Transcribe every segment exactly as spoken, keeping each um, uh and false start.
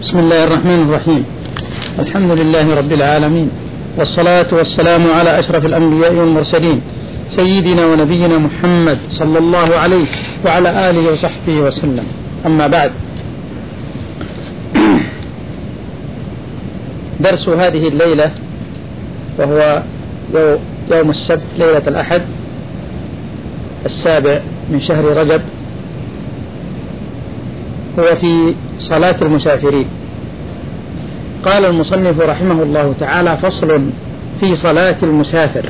بسم الله الرحمن الرحيم. الحمد لله رب العالمين، والصلاة والسلام على أشرف الأنبياء والمرسلين سيدنا ونبينا محمد صلى الله عليه وعلى آله وصحبه وسلم. أما بعد، درس هذه الليلة وهو يوم السبت ليلة الأحد السابع من شهر رجب، هو في صلاة المسافرين. قال المصنف رحمه الله تعالى: فصل في صلاة المسافر.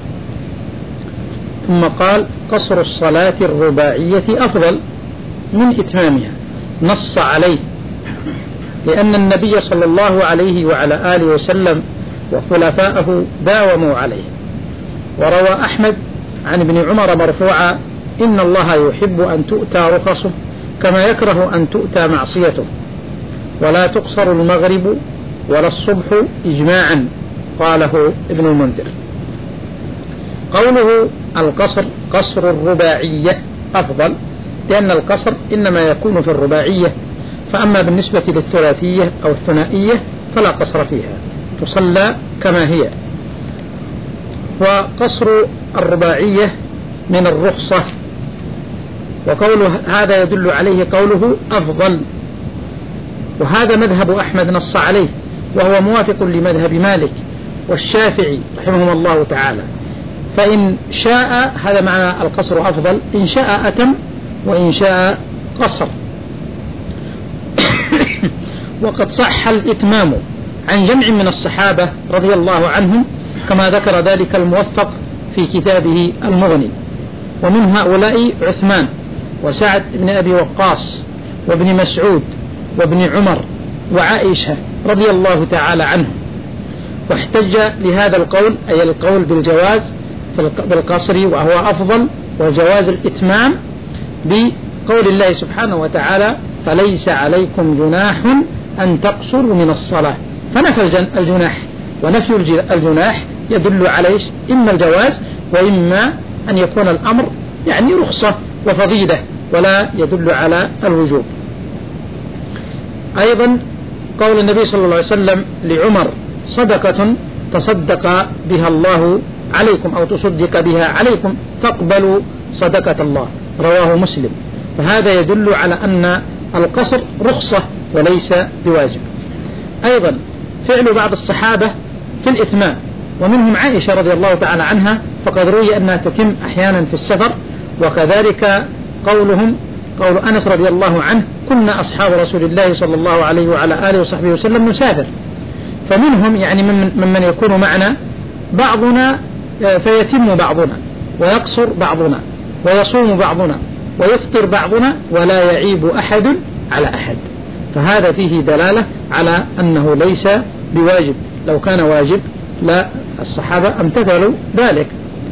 ثم قال: قصر الصلاة الرباعية أفضل من إتمامها، نص عليه لأن النبي صلى الله عليه وعلى آله وسلم وخلفاءه داوموا عليه. وروى أحمد عن ابن عمر مرفوعا: إن الله يحب أن تؤتى رخصه كما يكره أن تؤتى معصيته، ولا تقصر المغرب ولا الصبح إجماعا. قاله ابن المنذر. قوله القصر قصر الرباعية أفضل، لأن القصر إنما يكون في الرباعية، فأما بالنسبة للثلاثية أو الثنائية فلا قصر فيها، تصلى كما هي. وقصر الرباعية من الرخصة، وقوله هذا يدل عليه قوله أفضل، وهذا مذهب أحمد نص عليه، وهو موافق لمذهب مالك والشافعي رحمهم الله تعالى. فإن شاء، هذا معنى القصر أفضل، إن شاء أتم وإن شاء قصر. وقد صح الإتمام عن جمع من الصحابة رضي الله عنهم، كما ذكر ذلك الموفق في كتابه المغني. ومن هؤلاء عثمان وسعد بن أبي وقاص وابن مسعود وابن عمر وعائشة رضي الله تعالى عنهم. واحتج لهذا القول، أي القول بالجواز بالقصر وهو أفضل، وجواز الإتمام، بقول الله سبحانه وتعالى: فليس عليكم جناح أن تقصروا من الصلاة. فنفى الجناح، ونفي الجناح يدل عليه إما الجواز وإما أن يكون الأمر يعني رخصة وفضيلة، ولا يدل على الوجوب. أيضا قول النبي صلى الله عليه وسلم لعمر: صدقة تصدق بها الله عليكم، أو تصدق بها عليكم، تقبل صدقة الله. رواه مسلم. فهذا يدل على أن القصر رخصة وليس بواجب. أيضا فعل بعض الصحابة في الإتمام، ومنهم عائشة رضي الله تعالى عنها، فقد روي أنها تتم أحيانا في السفر. وكذلك قولهم قول أنس رضي الله عنه: كنا أصحاب رسول الله صلى الله عليه وعلى آله وصحبه وسلم نسافر. فمنهم يعني ممن يكون معنا بعضنا فيتم بعضنا، ويقصر بعضنا، ويصوم بعضنا، ويفطر بعضنا، ولا يعيب أحد على أحد. فهذا فيه دلالة على أنه ليس بواجب. لو كان واجب لا الصحابة امتثلوا ذلك.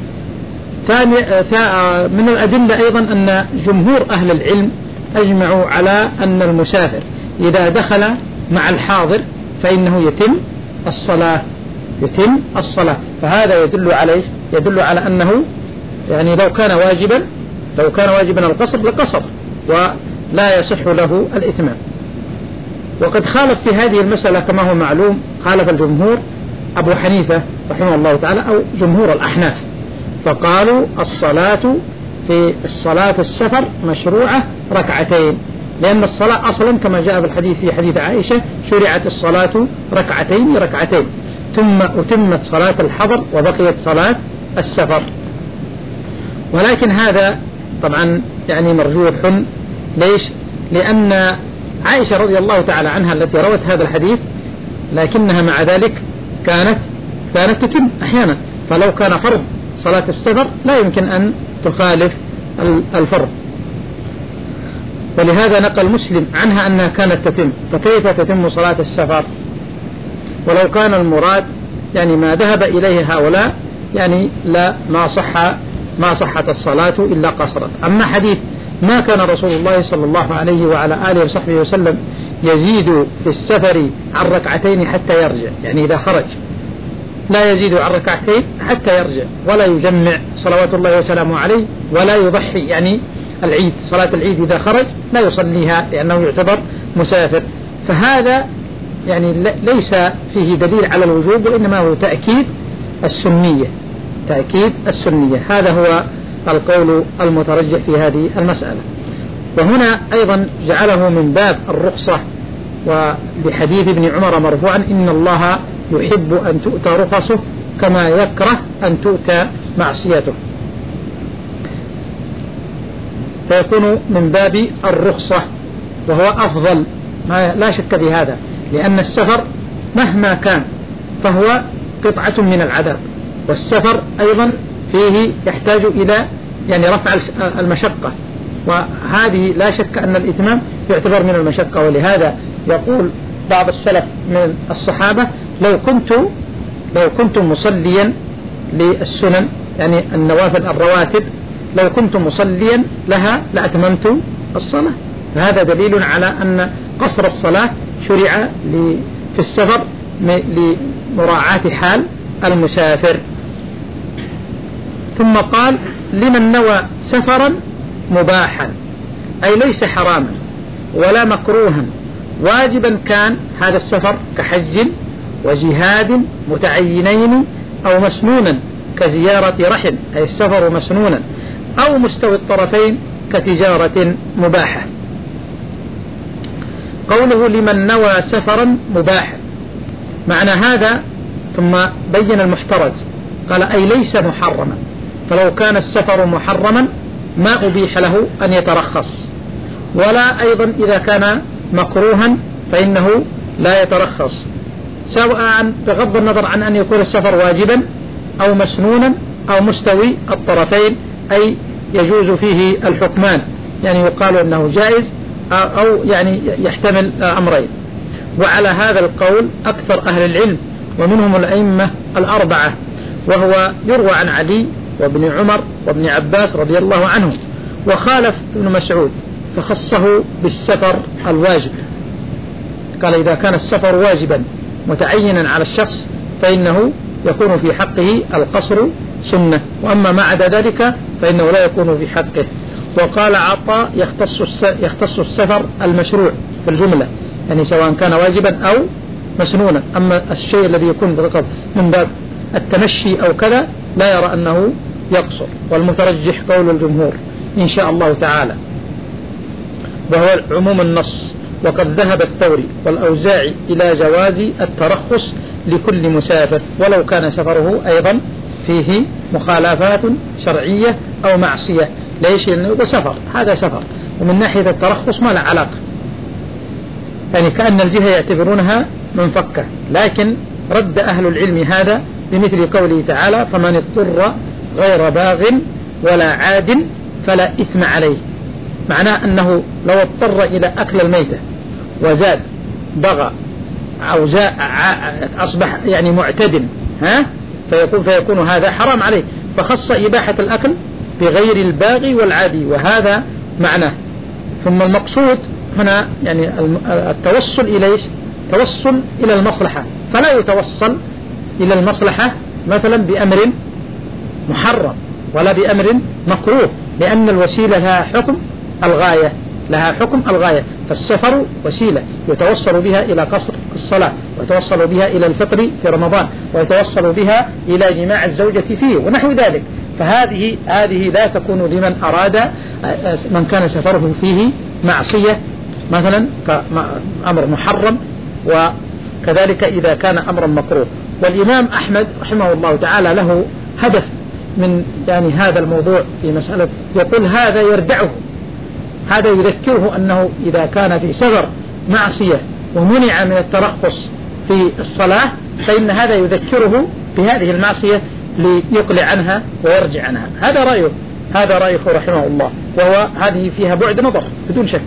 من الأدلة أيضا أن جمهور أهل العلم أجمعوا على أن المسافر إذا دخل مع الحاضر فإنه يتم الصلاة يتم الصلاة فهذا يدل عليه يدل على أنه يعني لو كان واجبا لو كان واجبا القصر لقصر، ولا يصح له الإتمام. وقد خالف في هذه المسألة كما هو معلوم، خالف الجمهور أبو حنيفة رحمه الله تعالى أو جمهور الأحناف، فقالوا الصلاة في الصلاة السفر مشروعة ركعتين، لأن الصلاة أصلا كما جاء في الحديث في حديث عائشة: شرعت الصلاة ركعتين ركعتين، ثم أتمت صلاة الحضر وبقيت صلاة السفر. ولكن هذا طبعا يعني مرجوح. ليش؟ لأن عائشة رضي الله تعالى عنها التي روت هذا الحديث، لكنها مع ذلك كانت كانت تتم أحيانا، فلو كان فرض صلاة السفر لا يمكن أن تخالف الفرض. ولهذا نقل مسلم عنها أنها كانت تتم، فكيف تتم صلاة السفر؟ ولو كان المراد يعني ما ذهب إليه هؤلاء يعني لا ما صح ما صحت الصلاة إلا قصرا. أما حديث ما كان رسول الله صلى الله عليه وعلى آله وصحبه وسلم يزيد في السفر عن ركعتين حتى يرجع، يعني إذا خرج لا يزيد عن ركعتين حتى يرجع، ولا يجمع صلوات الله وسلامه عليه، ولا يضحي يعني العيد صلاة العيد إذا خرج لا يصليها لأنه يعتبر مسافر. فهذا يعني ليس فيه دليل على الوجوب، وإنما هو تأكيد السنية، تأكيد السنية. هذا هو القول المترجح في هذه المسألة. وهنا أيضا جعله من باب الرخصة، وبحديث ابن عمر مرفوعا: إن الله يحب أن تؤتى رخصه كما يكره أن تؤتى معصيته. فيكون من باب الرخصة، وهو أفضل، لا شك بهذا، لأن السفر مهما كان فهو قطعة من العذاب، والسفر أيضا فيه يحتاج إلى يعني رفع المشقة، وهذه لا شك أن الإتمام يعتبر من المشقة. ولهذا يقول بعض السلف من الصحابة: لو كنت لو كنت مصليا للسنن، يعني النوافل الرواتب، لو كنت مصليا لها لأتممت الصلاة. فهذا دليل على أن قصر الصلاة شرع في السفر لمراعاة حال المسافر. ثم قال: لمن نوى سفرا مباحا، أي ليس حراما ولا مكروها، واجبا كان هذا السفر كحج وجهاد متعينين، أو مسنونا كزيارة رحم، أي السفر مسنونا، أو مستوي الطرفين كتجارة مباحة. قوله لمن نوى سفرا مباحا، معنى هذا ثم بين المحترز، قال: أي ليس محرما، فلو كان السفر محرما ما أبيح له أن يترخص، ولا أيضا إذا كان مكروها فإنه لا يترخص، سواء بغض النظر عن أن يكون السفر واجبا أو مسنونا أو مستوي الطرفين، أي يجوز فيه الحكمان، يعني يقال أنه جائز أو يعني يحتمل أمرين. وعلى هذا القول أكثر أهل العلم، ومنهم الأئمة الأربعة، وهو يروى عن علي وابن عمر وابن عباس رضي الله عنهم. وخالف ابن مسعود فخصه بالسفر الواجب، قال: إذا كان السفر واجبا متعينا على الشخص فإنه يكون في حقه القصر سنة، وأما ما عدا ذلك فإنه لا يكون في حقه. وقال عطاء: يختص يختص السفر المشروع في الجملة، يعني سواء كان واجبا أو مسنونا، أما الشيء الذي يكون من باب التمشي أو كذا لا يرى أنه يقصر. والمترجح قول الجمهور إن شاء الله تعالى، وهو عموم النص. وقد ذهب الثوري والأوزاعي إلى جواز الترخص لكل مسافر، ولو كان سفره أيضا فيه مخالفات شرعية أو معصية. ليش؟ لأنه سفر، هذا سفر، ومن ناحية الترخص ما له علاقة، يعني كأن الجهة يعتبرونها منفكة. لكن رد أهل العلم هذا بمثل قوله تعالى: فمن اضطر غير باغ ولا عاد فلا إثم عليه. معناه أنه لو اضطر إلى أكل الميتة وزاد بغى أو زاء أصبح يعني معتد، ها فيكون, فيكون هذا حرام عليه، فخص إباحة الأكل بغير الباغي والعادي، وهذا معناه. ثم المقصود هنا يعني التوصل إلى إيش؟ توصل إلى المصلحة، فلا يتوصل إلى المصلحة مثلا بأمر محرم ولا بأمر مكروه، لأن الوسيلة لها حكم الغاية، لها حكم الغاية. فالسفر وسيلة يتوصل بها إلى قصر الصلاة، ويتوصل بها إلى الفطر في رمضان، ويتوصل بها إلى جماع الزوجة فيه ونحو ذلك. فهذه هذه لا تكون لمن أراد من كان سفره فيه معصية مثلا كأمر محرم، وكذلك إذا كان أمرا مكروه. والإمام أحمد رحمه الله تعالى له هدف من يعني هذا الموضوع في مسألة، يقول هذا يردعه، هذا يذكره أنه إذا كان في سفر معصية ومنع من الترخص في الصلاة فإن هذا يذكره بهذه المعصية ليقلع عنها ويرجع عنها. هذا رأيه، هذا رأيه رحمه الله، وهو هذه فيها بعد نظر بدون شك.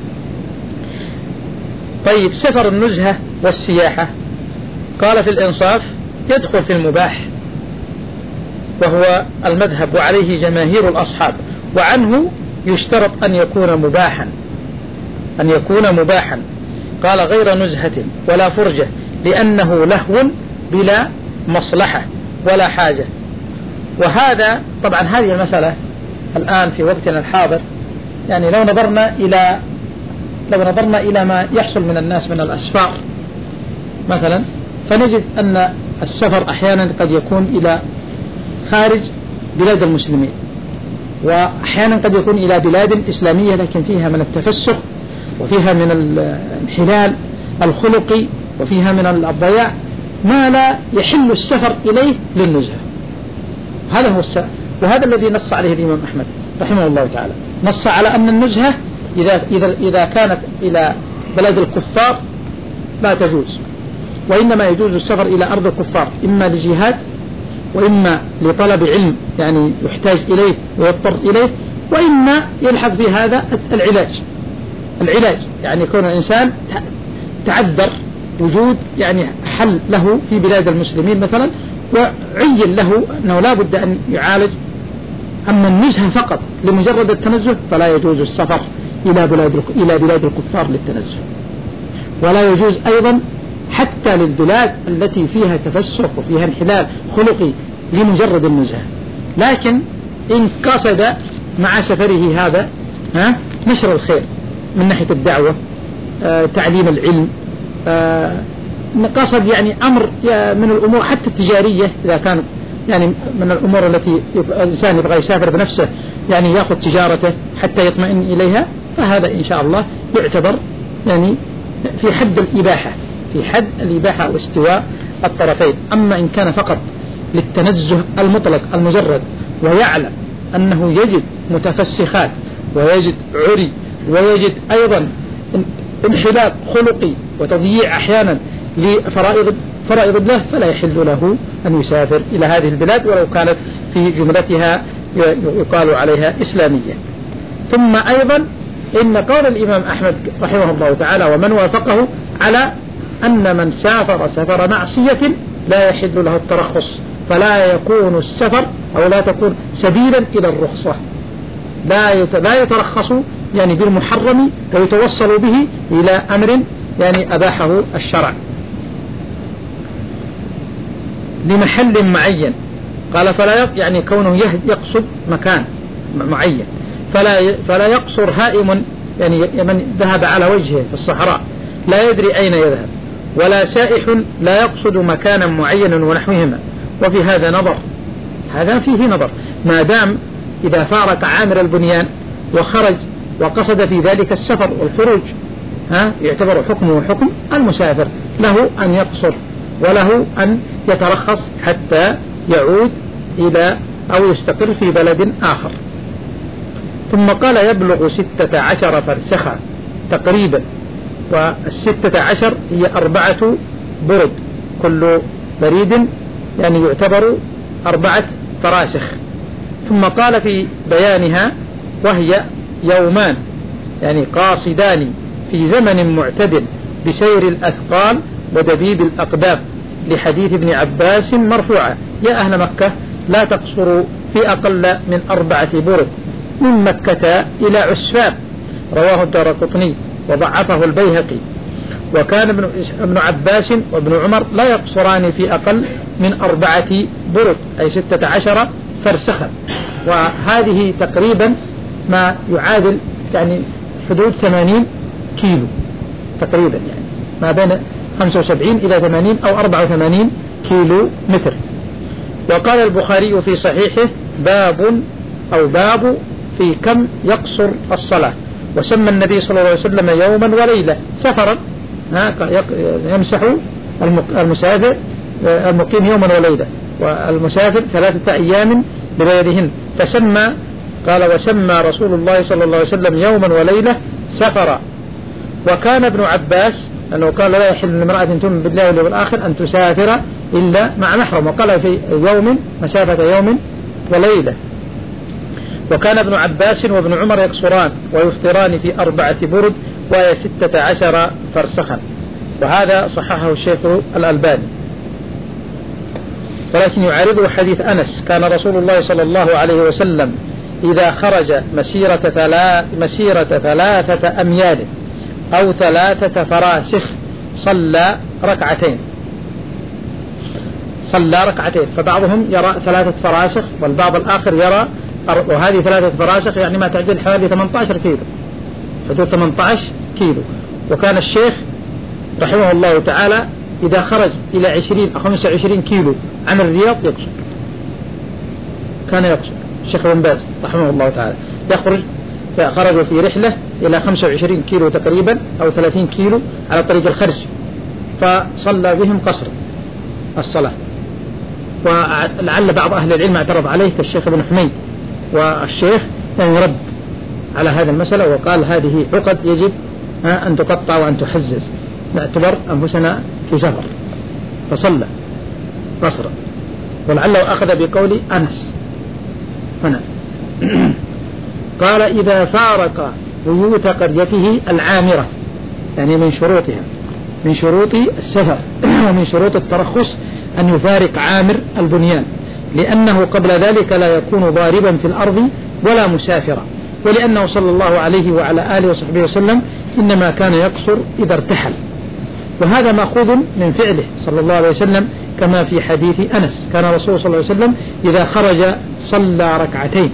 طيب، سفر النزهة والسياحة، قال في الإنصاف يدخل في المباح، وهو المذهب وعليه جماهير الأصحاب، وعنه يشترط أن يكون مباحا، أن يكون مباحا. قال غير نزهة ولا فرجة، لأنه لهو بلا مصلحة ولا حاجة. وهذا طبعا هذه المسألة الآن في وقتنا الحاضر، يعني لو نظرنا إلى لو نظرنا إلى ما يحصل من الناس من الأسفار مثلا، فنجد أن السفر أحيانا قد يكون إلى خارج بلاد المسلمين، وأحيانا قد يكون إلى بلاد إسلامية لكن فيها من التفسخ وفيها من الانحلال الخلقي وفيها من الضياع ما لا يحل السفر إليه للنزهة. هذا هو السفر، وهذا الذي نص عليه الإمام أحمد رحمه الله تعالى، نص على أن النزهة إذا, إذا, إذا كانت إلى بلد الكفار لا تجوز، وإنما يجوز السفر إلى أرض الكفار إما لجهاد وإما لطلب علم يعني يحتاج إليه ويضطر إليه، وإما يلحق بهذا العلاج العلاج يعني يكون الإنسان تعذر وجود يعني حل له في بلاد المسلمين مثلا وعين له أنه لا بد أن يعالج. أما النزهة فقط لمجرد التنزه فلا يجوز السفر إلى بلاد إلى بلاد الكفار للتنزه، ولا يجوز أيضا حتى للبلاد التي فيها تفسق وفيها انحلال خلقي لمجرد النزهة. لكن إن قصد مع سفره هذا ها نشر الخير من ناحية الدعوة، آه، تعليم العلم، آه، قصد يعني أمر من الأمور حتى التجارية إذا كان يعني من الأمور التي الإنسان يبغى يسافر بنفسه يعني يأخذ تجارته حتى يطمئن إليها، فهذا إن شاء الله يعتبر يعني في حد الإباحة في حد الإباحة واستواء الطرفين. أما إن كان فقط للتنزه المطلق المجرد ويعلم أنه يجد متفسخات ويجد عري ويجد أيضا انحلال خلقي وتضييع أحيانا لفرائض فرائض الله، فلا يحل له أن يسافر إلى هذه البلاد ولو كانت في جملتها يقال عليها إسلامية. ثم أيضا إن قول الإمام أحمد رحمه الله تعالى ومن وافقه على أن من سافر سفر معصية لا يحل له الترخص، فلا يكون السفر أو لا تكون سبيلا إلى الرخصة، لا لا يترخص يعني بالمحرم ويتوصل به إلى أمر يعني أباحه الشرع لمحل معين. قال فلا يعني كونه يقصد مكان معين، فلا فلا يقصر هائم يعني من ذهب على وجهه في الصحراء لا يدري أين يذهب، ولا سائح لا يقصد مكانا معينا ونحوهما. وفي هذا نظر، هذا فيه نظر، ما دام إذا فارق عامر البنيان وخرج وقصد في ذلك السفر والخروج ها يعتبر حكمه حكم المسافر، له أن يقصر وله أن يترخص حتى يعود إلى أو يستقر في بلد آخر. ثم قال يبلغ ستة عشر فرسخا تقريبا، والستة عشر هي أربعة برد، كل بريد يعني يعتبر أربعة فراسخ. ثم قال في بيانها وهي يومان يعني قاصدان في زمن معتدل بسير الأثقال ودبيب الأقدام، لحديث ابن عباس مرفوعا يا أهل مكة لا تقصروا في أقل من أربعة برد من مكة إلى عسفان، رواه الدارقطني وضعفه البيهقي. وكان ابن, ابن عباس وابن عمر لا يقصران في أقل من أربعة برد أي ستة عشر فرسخا، وهذه تقريبا ما يعادل يعني حدود ثمانين كيلو تقريبا، يعني ما بين خمسة وسبعين إلى ثمانين أو أربعة وثمانين كيلو متر. وقال البخاري في صحيحه باب أو باب في كم يقصر الصلاة، وسمى النبي صلى الله عليه وسلم يوما وليلة سفرا يمسح المسافر المقيم يوما وليلة، والمسافر ثلاثة أيام بغيرهن، فسمى قال وسمى رسول الله صلى الله عليه وسلم يوما وليلة سفرا. وكان ابن عباس أنه قال لا يحل لامرأة تؤمن بالله واليوم الآخر أن تسافر إلا مع محرم، وقال في يوم مسافة يوم وليلة. وكان ابن عباس وابن عمر يقصران ويفطران في أربعة برد وهي ستة عشر فرسخا، وهذا صححه الشيخ الألباني. ولكن يعارضه حديث أنس كان رسول الله صلى الله عليه وسلم إذا خرج مسيرة, ثلا مسيرة ثلاثة أميال أو ثلاثة فراسخ صلى ركعتين صلى ركعتين فبعضهم يرى ثلاثة فراسخ والبعض الآخر يرى، وهذه ثلاثة فراسخ يعني ما تعدل حوالي ثمانية عشر كيلو، حدود ثمانية عشر كيلو. وكان الشيخ رحمه الله تعالى إذا خرج إلى عشرين أو خمسة وعشرين كيلو عن الرياض يقصر، كان يقصر الشيخ بن باز رحمه الله تعالى، يخرج فخرجوا في رحلة إلى خمسة وعشرين كيلو تقريبا أو ثلاثين كيلو على طريق الخرج، فصلى بهم قصر الصلاة. ولعل بعض أهل العلم اعترض عليه كالشيخ ابن حميد، والشيخ رد على هذا المسألة وقال هذه عقد يجب أن تقطع وأن تحزز، نعتبر أنفسنا في سفر، فصلى قصرا. ولعله أخذ بقول أنس هنا. قال إذا فارق بيوت قريته العامرة، يعني من شروطها من شروط السفر ومن شروط الترخص أن يفارق عامر البنيان، لأنه قبل ذلك لا يكون ضاربا في الأرض ولا مسافرا، ولأنه صلى الله عليه وعلى آله وصحبه وسلم إنما كان يقصر إذا ارتحل، وهذا مأخوذ من فعله صلى الله عليه وسلم كما في حديث أنس، كان رسول صلى الله عليه وسلم إذا خرج صلى ركعتين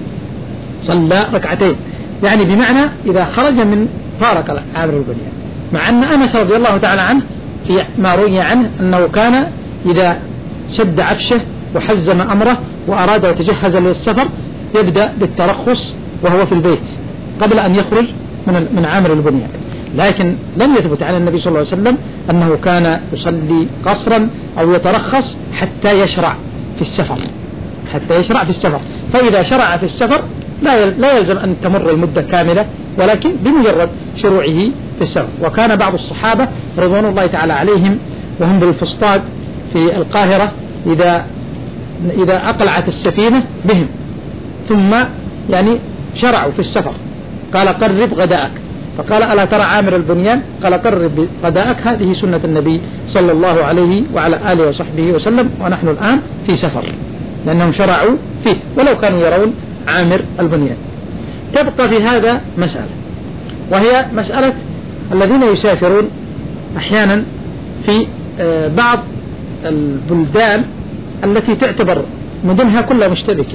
صلى ركعتين يعني بمعنى إذا خرج من فارق عامر البنيان. مع أن أنس رضي الله تعالى عنه في ما روي عنه أنه كان إذا شد عفشه وحزم أمره وأراد وتجهز للسفر يبدأ بالترخص وهو في البيت قبل أن يخرج من من عامر البنيان، لكن لم يثبت عن النبي صلى الله عليه وسلم أنه كان يصلي قصرا أو يترخص حتى يشرع في السفر حتى يشرع في السفر فإذا شرع في السفر لا لا يلزم أن تمر المدة كاملة، ولكن بمجرد شروعه في السفر. وكان بعض الصحابة رضوان الله تعالى عليهم وهم بالفسطاط في القاهرة إذا إذا أقلعت السفينة بهم ثم يعني شرعوا في السفر قال قرب غداءك، فقال ألا ترى عامر البنيان؟ قال قرب غداءك. هذه سنة النبي صلى الله عليه وعلى آله وصحبه وسلم، ونحن الآن في سفر لأنهم شرعوا فيه ولو كانوا يرون عامر البنيان. تبقى في هذا مسألة، وهي مسألة الذين يسافرون أحيانا في بعض البلدان التي تعتبر مدنها كلها مشتركة،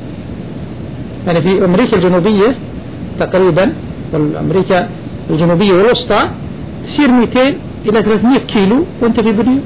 يعني في أمريكا الجنوبية تقريبا والأمريكا الجنوبية والوسطى تسير مئتين إلى ثلاثمئة كيلو وانت في بديو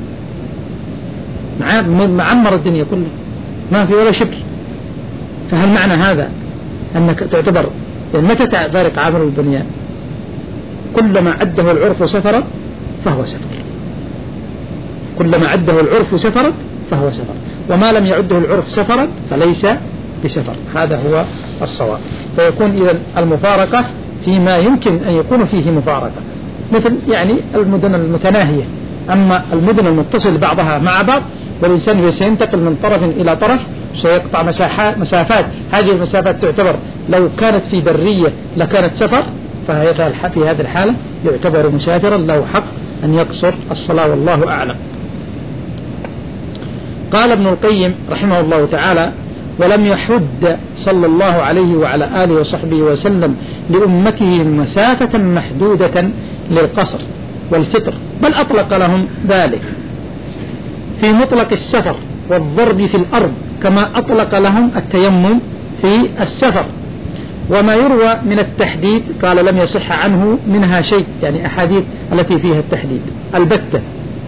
معمر الدنيا كلها ما في ولا شبر. فهل معنى هذا أنك تعتبر يعني متى تفارق عامر البنيان؟ كلما عده العرف سفرا فهو سفر، كلما عده العرف سفرا فهو سفر، وما لم يعده العرف سفرا فليس بسفر. هذا هو الصواب. فيكون إذن المفارقة فيما يمكن أن يكون فيه مفارقة، مثل يعني المدن المتناهية. أما المدن المتصل بعضها مع بعض والإنسان سينتقل من طرف إلى طرف سيقطع مسافات، هذه المسافات تعتبر لو كانت في برية لكانت سفر، ففي هذه الحالة يعتبر مسافرا له حق أن يقصر الصلاة والله أعلم. قال ابن القيم رحمه الله تعالى: ولم يحد صلى الله عليه وعلى آله وصحبه وسلم لأمته مسافة محدودة للقصر والفطر، بل أطلق لهم ذلك في مطلق السفر والضرب في الأرض، كما أطلق لهم التيمم في السفر. وما يروى من التحديد قال لم يصح عنه منها شيء، يعني أحاديث التي فيها التحديد البتة،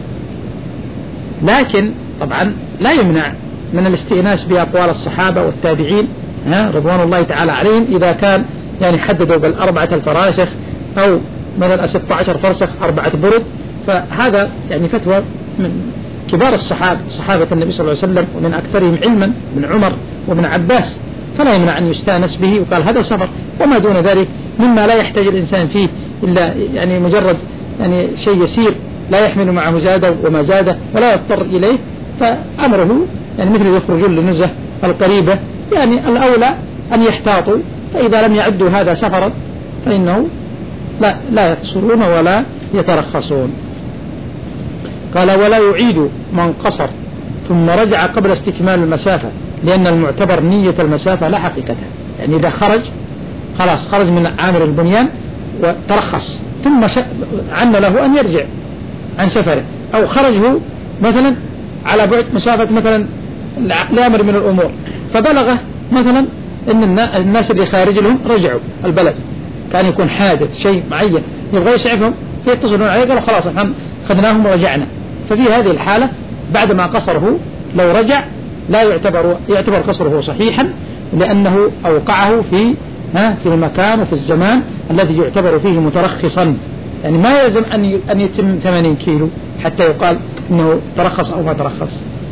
لكن طبعا لا يمنع من الاستئناس بأقوال الصحابة والتابعين رضوان الله تعالى عليهم إذا كان يعني حددوا بالأربعة الفراسخ أو مثلا ستة عشر فرسخ أربعة برد، فهذا يعني فتوى من كبار الصحابة صحابة النبي صلى الله عليه وسلم ومن أكثرهم علما من عمر وابن عباس، فلا يمنع أن يستأنس به وقال هذا سفر. وما دون ذلك مما لا يحتاج الإنسان فيه إلا يعني مجرد يعني شيء يسير لا يحمل معه زاده وما زاده ولا يضطر إليه، فأمره يعني مثل يخرجون للنزهة القريبة، يعني الأولى أن يحتاطوا، فإذا لم يعدوا هذا سفرا فإنه لا, لا يقصرون ولا يترخصون. قال: ولا يعيد من قصر ثم رجع قبل استكمال المسافة، لأن المعتبر نية المسافة لا حقيقتها. يعني إذا خرج خلاص خرج من عامر البنيان وترخص ثم عن له أن يرجع عن سفره، أو خرجه مثلا على بعد مسافة مثلا لأمر من الأمور، فبلغه مثلا أن الناس اللي خارج لهم رجعوا البلد كان يكون حادث شيء معين يبغى يسعفهم فيتصلون عليه قالوا خلاص نحن خذناهم ورجعنا. ففي هذه الحالة بعد ما قصره لو رجع لا يعتبر يعتبر قصره صحيحا لأنه أوقعه في ها في المكان وفي الزمان الذي يعتبر فيه مترخصا. يعني ما يلزم أن أن يتم ثمانين كيلو حتى يقال إنه ترخص أو ما ترخص.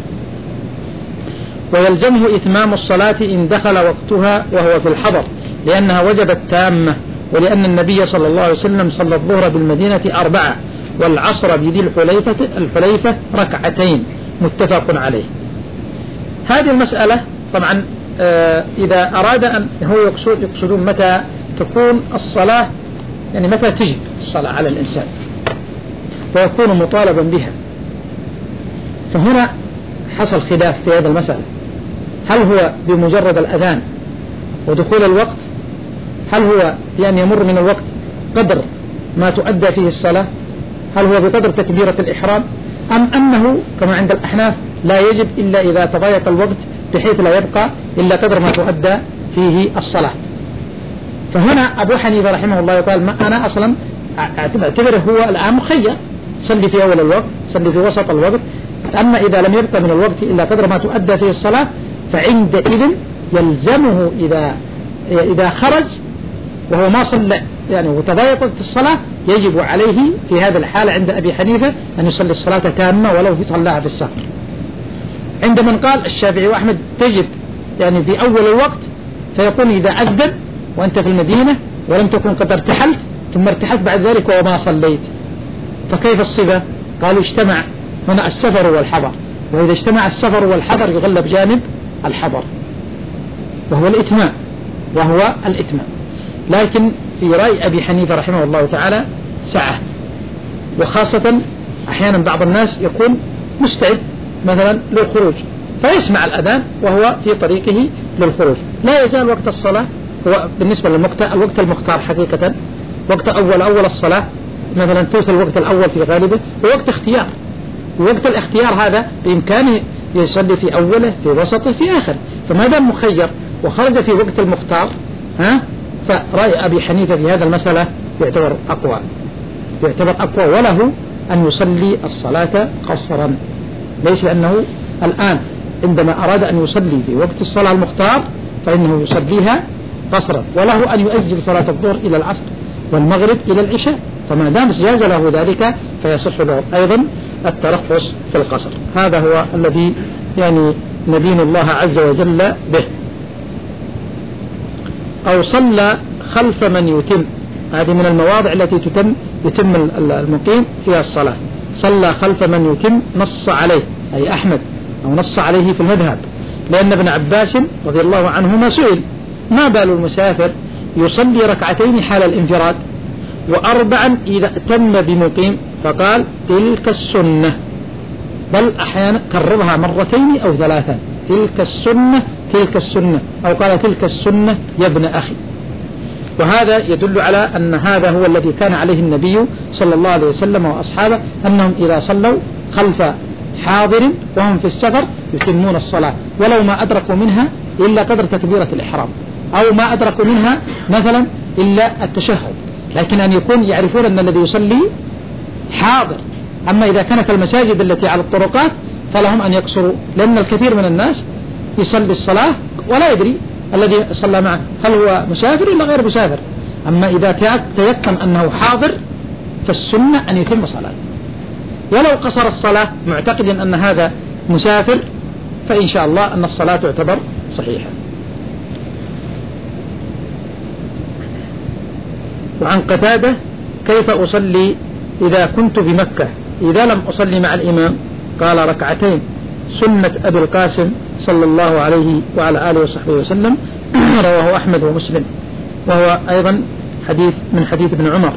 ويلزمه إتمام الصلاة إن دخل وقتها وهو في الحضر لأنها وجبت تامة، ولأن النبي صلى الله عليه وسلم صلى الظهر بالمدينة أربعة والعصر بذي الحليفة, الحليفة ركعتين متفق عليه. هذه المسألة طبعا آه إذا أراد أن هو يقصد يقصدون متى تكون الصلاة، يعني متى تجب الصلاة على الإنسان ويكون مطالبا بها. فهنا حصل خلاف في هذا المسألة، هل هو بمجرد الأذان ودخول الوقت، هل هو بأن يمر من الوقت قدر ما تؤدى فيه الصلاة، هل هو بقدر تكبيرة الإحرام، أم أنه كما عند الأحناف لا يجب إلا إذا تضايق الوقت بحيث لا يبقى إلا قدر ما تؤدى فيه الصلاة. فهنا أبو حنيفة رحمه الله قال ما أنا أصلا أعتبره هو الآن مخير، صلي في أول الوقت صلي في وسط الوقت، أما إذا لم يبقى من الوقت إلا قدر ما تؤدى فيه الصلاة فعندئذ يلزمه إذا إذا خرج وهو ما صلى يعني وتضايقت الصلاة يجب عليه في هذا الحال عند أبي حنيفة أن يصلي الصلاة تامة ولو في صلاها في السفر. عند من قال الشافعي وأحمد تجب يعني في أول الوقت، فيكون إذا أذن وأنت في المدينة ولم تكن قد ارتحلت ثم ارتحلت بعد ذلك وما صليت فكيف الصفة؟ قالوا اجتمع هنا السفر والحضر، وإذا اجتمع السفر والحضر يغلب جانب الحضر وهو الإتمام وهو الإتمام. لكن في رأي أبي حنيفة رحمه الله تعالى سعة، وخاصة أحيانا بعض الناس يكون مستعد مثلا للخروج فيسمع الأذان وهو في طريقه للخروج، لا يزال وقت الصلاة هو بالنسبة للمقتى الوقت المختار حقيقة وقت أول أول الصلاة مثلا ثلث الوقت الأول في غالبه ووقت اختيار، ووقت الاختيار هذا بإمكانه يصلي في أوله في وسطه في آخر، فما دام مخير وخرج في وقت المختار ها فرأي أبي حنيفة في هذا المسألة يعتبر أقوى يعتبر أقوى وله أن يصلي الصلاة قصرا، ليش؟ لأنه الآن عندما أراد أن يصلي في وقت الصلاة المختار فإنه يصليها قصرا، وله أن يؤجل صلاة الظهر إلى العصر والمغرب إلى العشاء، فما دام جاز له ذلك فيصح له أيضا الترخص في القصر. هذا هو الذي يعني ندين الله عز وجل به. أو صلى خلف من يتم، هذه من المواضع التي تتم يتم المقيم فيها الصلاة، صلى خلف من يتم نص عليه أي أحمد أو نص عليه في المذهب، لأن ابن عباس رضي الله عنهما سئل ما بال المسافر يصلي ركعتين حال الانفراد وأربعا إذا اتم بمقيم، فقال تلك السنة، بل أحيانا كررها مرتين أو ثلاثا، تلك السنة تلك السنة، أو قال تلك السنة يا ابن أخي. وهذا يدل على أن هذا هو الذي كان عليه النبي صلى الله عليه وسلم وأصحابه، أنهم إذا صلوا خلف حاضر وهم في السفر يتمون الصلاة ولو ما أدركوا منها إلا قدر تكبيرة الإحرام، أو ما أدركوا منها مثلا إلا التشهد، لكن أن يكون يعرفون أن الذي يصلي حاضر. أما إذا كانت المساجد التي على الطرقات فلهم أن يقصروا، لأن الكثير من الناس يصلي الصلاة ولا يدري الذي صلى معه هل هو مسافر ولا غير مسافر. أما إذا تيقن أنه حاضر فالسنة أن يتم صلاة، ولو قصر الصلاة معتقدا أن هذا مسافر فإن شاء الله أن الصلاة تعتبر صحيحة. وعن قتادة كيف أصلي إذا كنت بمكة إذا لم أصلي مع الإمام؟ قال ركعتين سنة أبي القاسم صلى الله عليه وعلى آله وصحبه وسلم، رواه أحمد ومسلم، وهو أيضا حديث من حديث ابن عمر.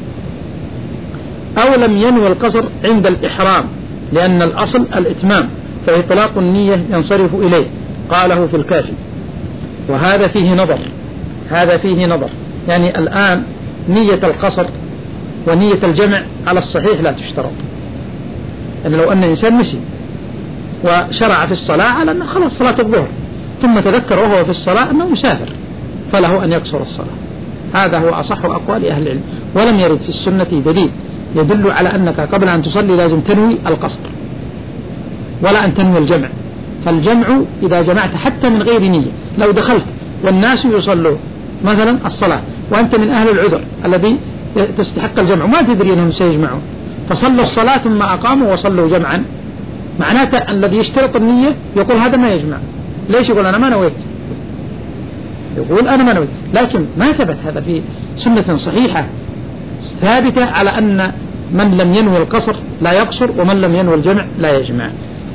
أو لم ينوي القصر عند الإحرام لأن الأصل الإتمام، فإطلاق النية ينصرف إليه، قاله في الكافي. وهذا فيه نظر هذا فيه نظر يعني الآن نية القصر ونية الجمع على الصحيح لا تشترط، يعني لو أن إنسان مشي وشرع في الصلاة على أنه خلاص صلاة الظهر ثم تذكر وهو في الصلاة أنه مسافر فله أن يقصر الصلاة، هذا هو أصح أقوال أهل العلم. ولم يرد في السنة دليل يدل على أنك قبل أن تصلي لازم تنوي القصر ولا أن تنوي الجمع. فالجمع إذا جمعت حتى من غير نية، لو دخلت والناس يصلوا مثلا الصلاة وأنت من أهل العذر الذي تستحق الجمع ما تدري أنهم سيجمعون، فصلوا الصلاة ثم أقاموا وصلوا جمعا، معناته الذي يشترط النية يقول هذا ما يجمع. ليش يقول أنا ما نويت؟ يقول أنا ما نويت، لكن ما ثبت هذا في سنة صحيحة ثابتة على أن من لم ينوي القصر لا يقصر ومن لم ينوي الجمع لا يجمع.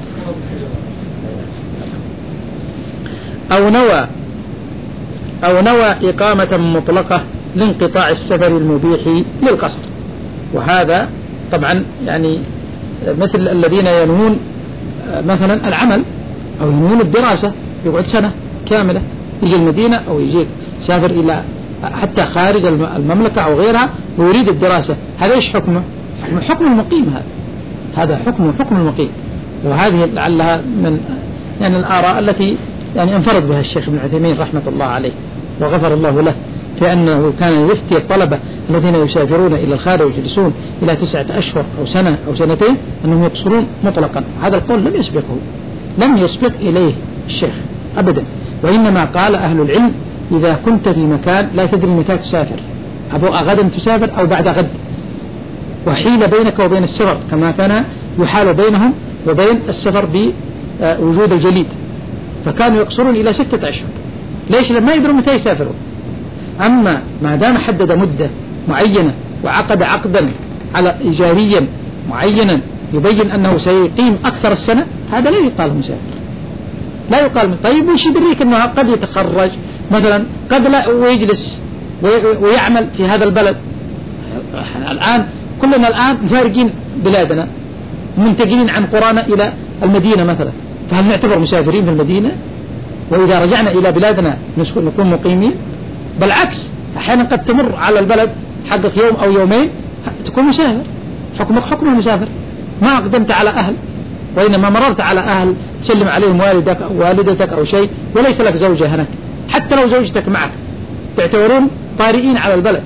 أو نوى أو نوى إقامة مطلقة لانقطاع السفر المبيح للقصر، وهذا طبعا يعني مثل الذين ينوون مثلا العمل أو ينوون الدراسة، يقعد سنة كاملة يجي المدينة أو يجي سافر إلى حتى خارج المملكة أو غيرها ويريد الدراسة، هذا إيش حكمه؟ حكم المقيم. هذا هذا حكم حكم المقيم. وهذه لعلها من يعني الآراء التي يعني انفرد بها الشيخ ابن عثيمين رحمة الله عليه وغفر الله له، في أنه كان يفتي الطلبة الذين يسافرون إلى الخارج ويجلسون إلى تسعة أشهر أو سنة أو سنتين أنهم يقصرون مطلقا. هذا القول لم يسبقه لم يسبق إليه الشيخ أبدا، وإنما قال أهل العلم إذا كنت في مكان لا تدري متى تسافر، أبو غدا تسافر أو بعد غد، وحيل بينك وبين السفر كما كان يحال بينهم وبين السفر بوجود الجليد، فكانوا يقصرون إلى ستة أشهر. ليش؟ لما يدرون متى يسافرون. أما ما دام حدد مدة معينة وعقد عقدا على إيجاريا معينا يبين أنه سيقيم أكثر السنة، هذا لا يقال مسافر، لا يقال. طيب وش يدريك أنه قد يتخرج مثلا، قد لا ويجلس ويعمل في هذا البلد. الآن كلنا الآن مفارقين بلادنا منتقلين عن قرانا إلى المدينة مثلا، فهل نعتبر مسافرين في المدينة؟ وإذا رجعنا إلى بلادنا نكون مقيمين؟ بالعكس، أحيانا قد تمر على البلد حقك يوم أو يومين تكون مسافر، حكمك حكم المسافر، ما أقدمت على أهل، وإنما مررت على أهل تسلم عليهم والدك أو والدتك أو شيء، وليس لك زوجة هناك، حتى لو زوجتك معك تعتبرون طارئين على البلد.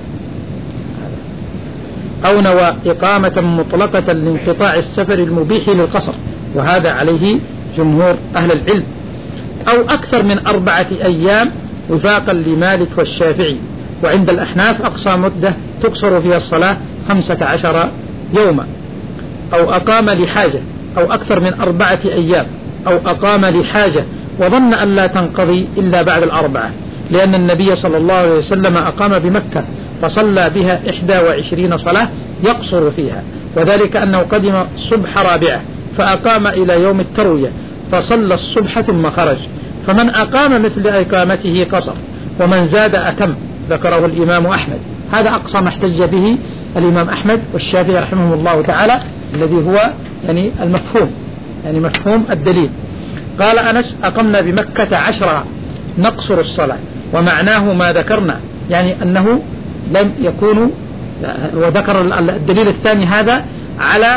أو نوى إقامة مطلقة لانقطاع السفر المبيح للقصر، وهذا عليه جمهور أهل العلم. أو أكثر من أربعة أيام وفاقا لمالك والشافعي، وعند الأحناف أقصى مدة تقصر فيها الصلاة خمسة عشر يوما. أو أقام لحاجة، أو أكثر من أربعة أيام، أو أقام لحاجة وظن أن لا تنقضي إلا بعد الأربعة، لأن النبي صلى الله عليه وسلم أقام بمكة فصلى بها إحدى وعشرين صلاة يقصر فيها، وذلك أنه قدم صبح رابعة فأقام إلى يوم التروية فصلى الصبح ثم خرج، فمن أقام مثل إقامته قصر، ومن زاد أتم، ذكره الإمام أحمد. هذا أقصى ما احتج به الإمام أحمد والشافعي رحمه الله تعالى، الذي هو يعني المفهوم، يعني مفهوم الدليل. قال أنس أقمنا بمكة عشرة نقصر الصلاة، ومعناه ما ذكرنا، يعني أنه لم يكونوا، وذكر الدليل الثاني هذا على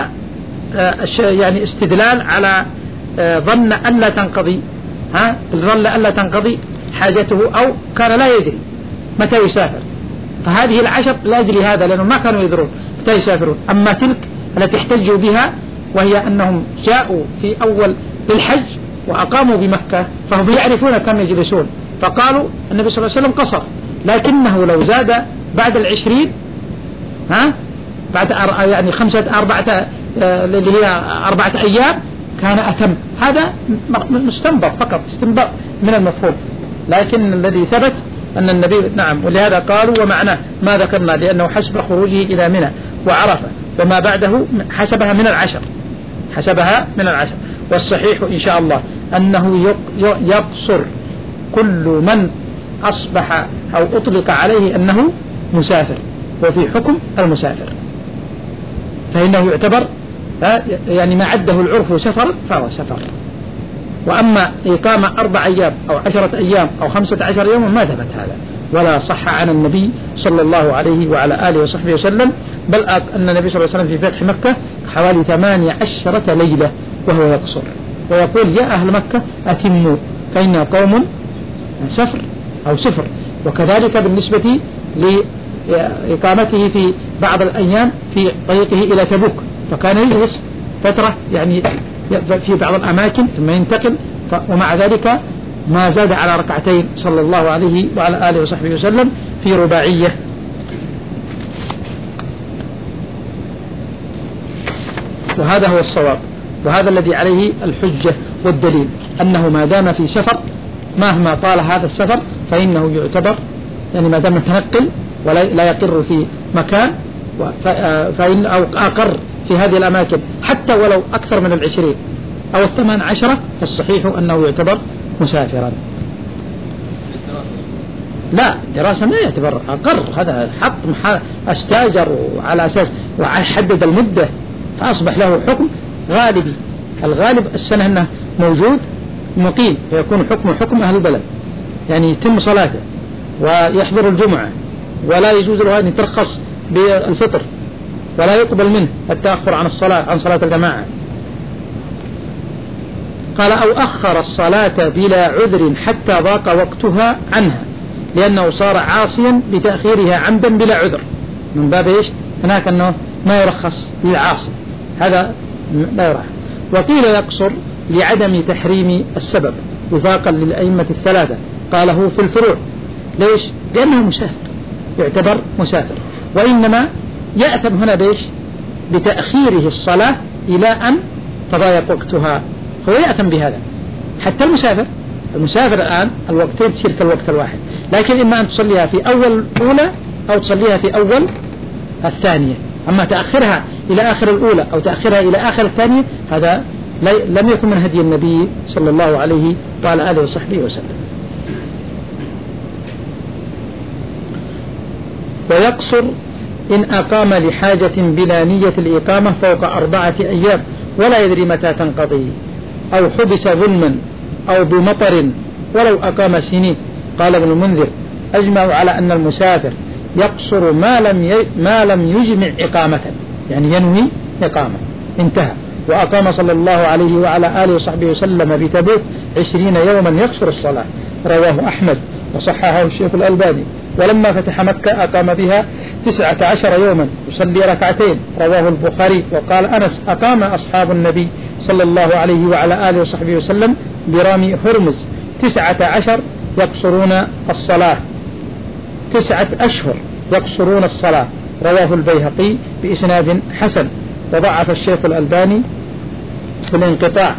يعني استدلال على ظن أن لا تنقضي، ها ظن أن لا تنقضي حاجته، أو كان لا يدري متى يسافر، فهذه العشر لأجل هذا، لأنهم ما كانوا يدرون متى يسافرون. أما تلك التي احتجوا بها وهي أنهم جاءوا في أول الحج وأقاموا بمكة فهم يعرفون كم يجلسون، فقالوا النبي صلى الله عليه وسلم قصر، لكنه لو زاد بعد العشرين، ها بعد يعني خمسة أربعة اللي هي أربعة أيام كان أتم. هذا مستنبط فقط، استنباط من المفهوم، لكن الذي ثبت أن النبي نعم، ولهذا قالوا ومعناه ما ذكرنا، لأنه حسب خروجه إلى منى وعرفة وما بعده حسبها من العشر، حسبها من العشر. والصحيح إن شاء الله أنه يقصر كل من أصبح أو أطلق عليه أنه مسافر، وفي حكم المسافر، فإنه يعتبر يعني ما عده العرف سفر فهو سفر. وأما إقامة أربع أيام أو عشرة أيام أو خمسة عشر يوم ما ثبت هذا، ولا صح عن النبي صلى الله عليه وعلى آله وصحبه وسلم، بل أن النبي صلى الله عليه وسلم في فتح مكة حوالي ثمانية عشرة ليلة وهو يقصر، ويقول يا أهل مكة أتموا فإن قوم سفر أو سفر. وكذلك بالنسبة لإقامته في بعض الأيام في طريقه إلى تبوك، فكان يجلس فترة يعني في بعض الأماكن ثم ينتقل، ومع ذلك ما زاد على ركعتين صلى الله عليه وعلى آله وصحبه وسلم في رباعية. وهذا هو الصواب، وهذا الذي عليه الحجة والدليل، أنه ما دام في سفر مهما طال هذا السفر فإنه يعتبر يعني ما دام متنقل ولا لا يقر في مكان فإن أو أقر في هذه الأماكن حتى ولو أكثر من العشرين أو الثمان عشرة، فالصحيح أنه يعتبر مسافرا. لا دراسة ما يعتبر أقر، هذا حط استاجر على أساس وحدد المدة فأصبح له حكم غالبي. الغالب السنة أنه موجود مقيم، فيكون حكم حكم أهل البلد، يعني يتم صلاته ويحضر الجمعة ولا يجوز له أن يترخص بالفطر ولا يقبل منه التأخر عن الصلاة عن صلاة الجماعة. قال أو أخر الصلاة بلا عذر حتى ضاق وقتها عنها لأنه صار عاصيا بتأخيرها عمدا بلا عذر، من باب إيش هناك أنه ما يرخص للعاصي، هذا لا يرخص. وقيل يقصر لعدم تحريم السبب وفاقا للأئمة الثلاثة قاله في الفروع. ليش؟ لأنه مسافر يعتبر مسافر، وإنما يأتم هنا بيش بتأخيره الصلاة إلى أن تضايق وقتها، هو يأتم بهذا. حتى المسافر المسافر الآن الوقتين تصير كالوقت الواحد، لكن إما أن تصليها في أول الأولى أو تصليها في أول الثانية. أما تأخرها إلى آخر الأولى أو تأخرها إلى آخر الثانية هذا لم يكن من هدي النبي صلى الله عليه وعلى آله وصحبه وسلم. ويقصر إن أقام لحاجة بلا نية الإقامة فوق أربعة أيام ولا يدري متى تنقضي، أو حبس ظلما أو بمطر ولو أقام سنين. قال ابن المنذر أجمعوا على أن المسافر يقصر ما لم ما لم يجمع إقامة، يعني ينوي إقامة انتهى. وأقام صلى الله عليه وعلى آله وصحبه وسلم بتبوك عشرين يوما يقصر الصلاة، رواه أحمد وصححه الشيخ الألباني. ولما فتح مكة أقام بها تسعة عشر يوما يصلي ركعتين، رواه البخاري. وقال أنس أقام أصحاب النبي صلى الله عليه وعلى آله وصحبه وسلم برامي هرمز تسعة عشر يقصرون الصلاة، تسعة أشهر يقصرون الصلاة، رواه البيهقي بإسناد حسن، وضعف الشيخ الألباني في الانقطاع.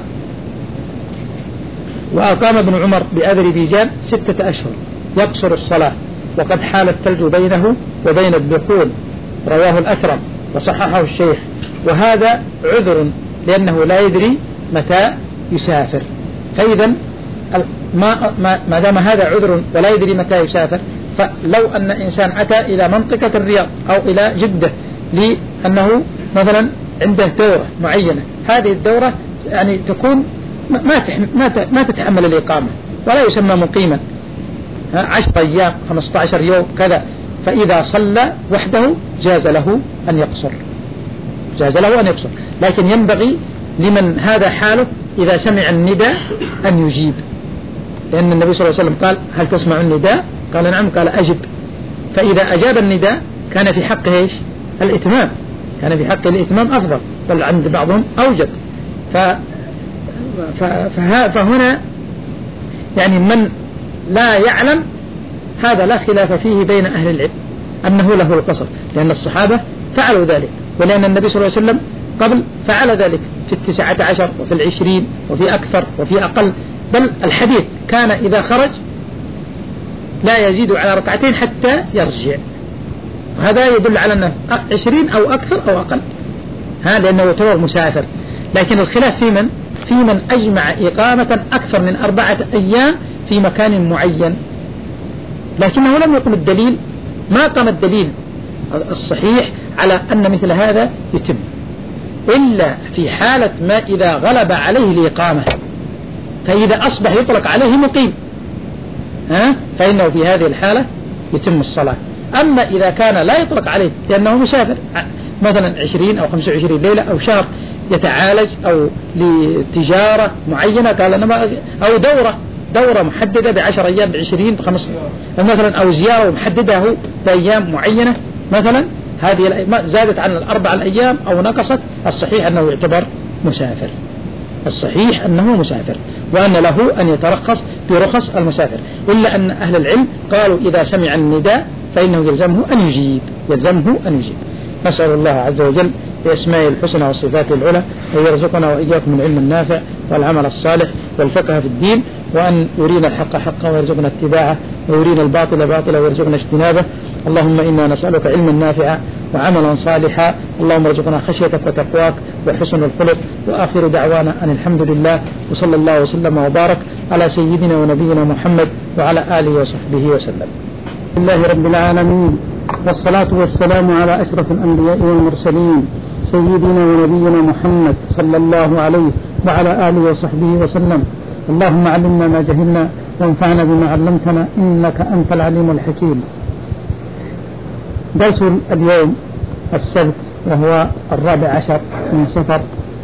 وأقام ابن عمر بأذربيجان ستة أشهر يقصر الصلاة وقد حال الثلج بينه وبين الدخول، رواه الأثرم وصححه الشيخ. وهذا عذر لأنه لا يدري متى يسافر، فإذا ما, ما, ما دام هذا عذر ولا يدري متى يسافر، فلو أن إنسان أتى إلى منطقة الرياض أو إلى جدة لأنه مثلا عنده دورة معينة، هذه الدورة يعني تكون ما ما تتحمل الإقامة ولا يسمى مقيما، عشر أيام خمسة عشر يوم كذا، فإذا صلى وحده جاز له أن يقصر، جاز له أن يقصر. لكن ينبغي لمن هذا حاله إذا سمع النداء أن يجيب، لأن النبي صلى الله عليه وسلم قال هل تسمع النداء؟ قال نعم، قال أجب. فإذا أجاب النداء كان في حقه إيش؟ الإتمام، كان في حقه الإتمام أفضل، بل عند بعضهم أوجب. ف... ف... فه... فهنا يعني من لا يعلم هذا لا خلاف فيه بين أهل العلم أنه له القصر، لأن الصحابة فعلوا ذلك، ولأن النبي صلى الله عليه وسلم قبل فعل ذلك في التسعة عشر وفي العشرين وفي أكثر وفي أقل، بل الحديث كان إذا خرج لا يزيد على ركعتين حتى يرجع، وهذا يدل على أنه عشرين أو أكثر أو أقل، ها لأنه يعتبر مسافر. لكن الخلاف في من في من أجمع إقامة أكثر من أربعة أيام في مكان معين، لكنه لم يقم الدليل، ما قام الدليل الصحيح على أن مثل هذا يتم إلا في حالة ما إذا غلب عليه الإقامة، فإذا أصبح يطلق عليه مقيم ها فإنه في هذه الحالة يتم الصلاة. أما إذا كان لا يطلق عليه لأنه مسافر مثلا عشرين أو خمسة وعشرين ليلة أو شهر يتعالج أو لتجارة معينة قال أنا أو دورة دورة محددة بعشر أيام بعشرين بخمس مثلا، أو زيارة محددة بأيام معينة مثلا، هذه زادت عن الأربع الأيام أو نقصت، الصحيح أنه يعتبر مسافر، الصحيح أنه مسافر، وأن له أن يترخص برخص المسافر، إلا أن أهل العلم قالوا إذا سمع النداء فإنه يلزمه أن يجيب، يلزمه أن يجيب. نسأل الله عز وجل بأسمائه الحسنى وصفاته العلى أن يرزقنا وإياكم من علم النافع والعمل الصالح والفقه في الدين، وأن يرينا الحق حقا ويرزقنا اتباعه، ويرينا الباطل باطلا ويرزقنا اجتنابه. اللهم إنا نسألك علما نافعا وعملا صالحا، اللهم ارزقنا خشيتك وتقواك وحسن الخلق. وآخر دعوانا أن الحمد لله، وصلى الله وسلم وبارك على سيدنا ونبينا محمد وعلى آله وصحبه وسلم. لله رب العالمين، والصلاة والسلام على أشرف الأنبياء والمرسلين سيدنا ونبينا محمد صلى الله عليه وعلى آله وصحبه وسلم. اللهم علمنا ما جهلنا وانفعنا بما علمتنا إنك أنت العليم الحكيم. درس اليوم السبت وهو الرابع عشر من صفر،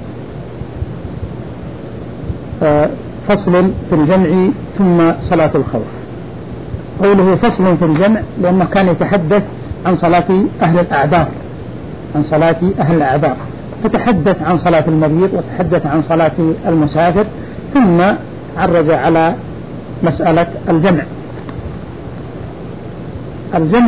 فصل في الجمع ثم صلاة الخوف. قوله فصل في الجمع لأنه كان يتحدث عن صلاة أهل الأعذار، عن صلاة أهل الأعذار، فتحدث عن صلاة المريض وتحدث عن صلاة المسافر، ثم عرج على مسألة الجمع. الجمع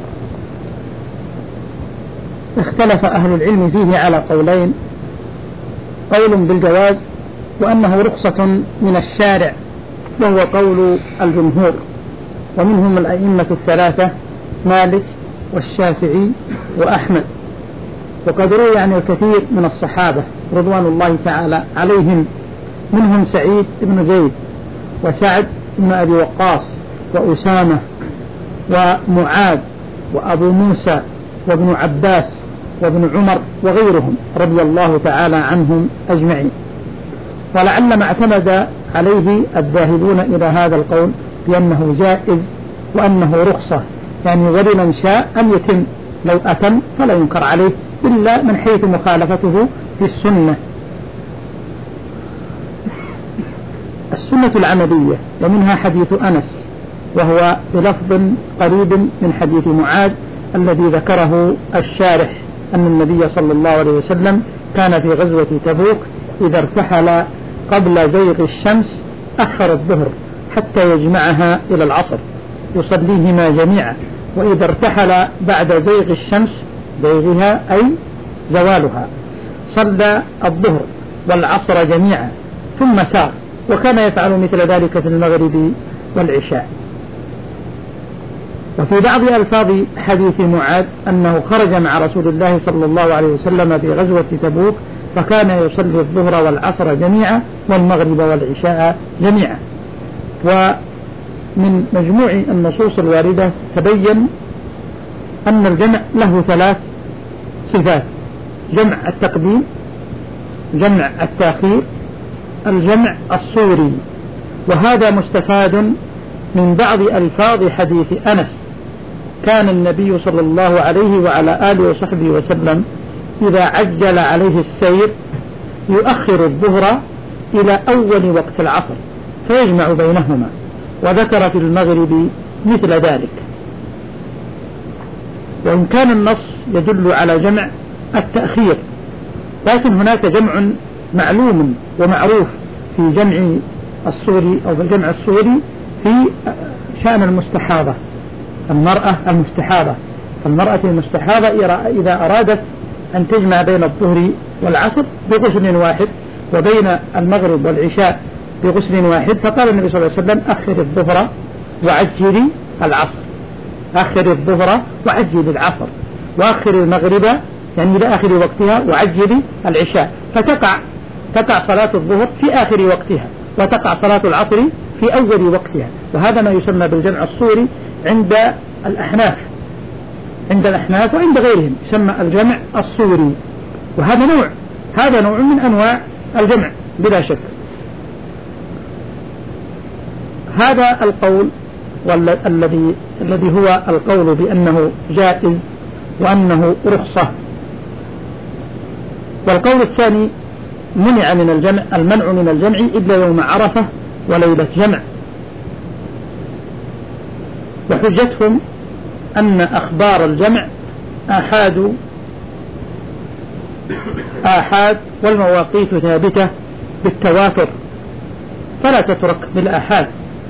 اختلف أهل العلم فيه على قولين، قول بالجواز وأنه رخصة من الشارع وهو قول الجمهور، ومنهم الأئمة الثلاثة مالك والشافعي وأحمد، وقد روي عن الكثير من الصحابة رضوان الله تعالى عليهم، منهم سعيد بن زيد وسعد بن أبي وقاص وأسامة ومعاذ وأبو موسى وابن عباس وابن عمر وغيرهم رضي الله تعالى عنهم أجمعين. ولعل ما اعتمد عليه الذاهبون إلى هذا القول بأنه جائز وأنه رخصة، يعني ولمن شاء أن يتم، لو أتم فلا ينكر عليه إلا من حيث مخالفته في السنة. السنة العملية، ومنها حديث أنس وهو بلفظ قريب من حديث معاذ الذي ذكره الشارح، أن النبي صلى الله عليه وسلم كان في غزوة تبوك إذا ارتحل قبل زيغ الشمس أخر الظهر حتى يجمعها إلى العصر يصليهما جميعا، وإذا ارتحل بعد زيغ الشمس، زيغها أي زوالها، صلى الظهر والعصر جميعا ثم سار، وكان يفعل مثل ذلك في المغرب والعشاء. وفي بعض ألفاظ حديث معاذ أنه خرج مع رسول الله صلى الله عليه وسلم في غزوة تبوك فكان يصلي الظهر والعصر جميعا والمغرب والعشاء جميعا. ومن مجموع النصوص الواردة تبين أن الجمع له ثلاث صفات: جمع التقديم، جمع التأخير، الجمع الصوري. وهذا مستفاد من بعض ألفاظ حديث أنس: كان النبي صلى الله عليه وعلى آله وصحبه وسلم إذا عجل عليه السير يؤخر الظهر إلى أول وقت العصر فيجمع بينهما، وذكر في المغرب مثل ذلك. وإن كان النص يدل على جمع التأخير، لكن هناك جمع معلوم ومعروف في جمع الصوري أو بالجمع الصوري في شأن المستحاضة، المرأة المستحاضة. المرأة المستحاضة إذا أرادت أن تجمع بين الظهر والعصر بغسل واحد وبين المغرب والعشاء بغسل واحد، فقال النبي صلى الله عليه وسلم: أخر الظهر وعجل العصر، أخر الظهر وعجل العصر، وأخر المغرب يعني إلى آخر وقتها وعجل العشاء، فتقع تقع صلاة الظهر في آخر وقتها وتقع صلاة العصر في أول وقتها. وهذا ما يسمى بالجمع الصوري عند الأحناف، عند الأحناف وعند غيرهم يسمى الجمع الصوري، وهذا نوع هذا نوع من أنواع الجمع بلا شك. هذا القول والذي الذي هو القول بأنه جائز وأنه رخصة. والقول الثاني: منع من الجمع المنع من الجمع إلا يوم عرفة وليلة جمع، وحجتهم أن أخبار الجمع آحاد آحاد والمواقيت ثابتة بالتواتر فلا تترك بالآحاد.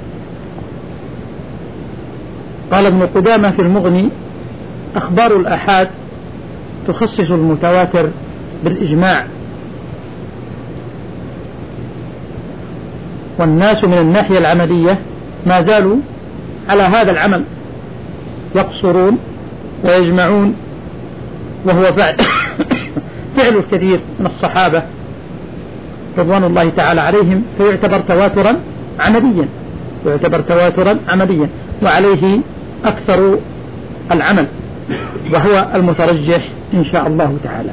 قال ابن قدامة في المغني: أخبار الآحاد تخصص المتواتر بالإجماع، والناس من الناحية العملية ما زالوا على هذا العمل، يقصرون ويجمعون، وهو فعل فعل الكثير من الصحابة رضوان الله تعالى عليهم، فيعتبر تواترا عمليا يعتبر تواترا عمليا وعليه أكثر العمل، وهو المترجح إن شاء الله تعالى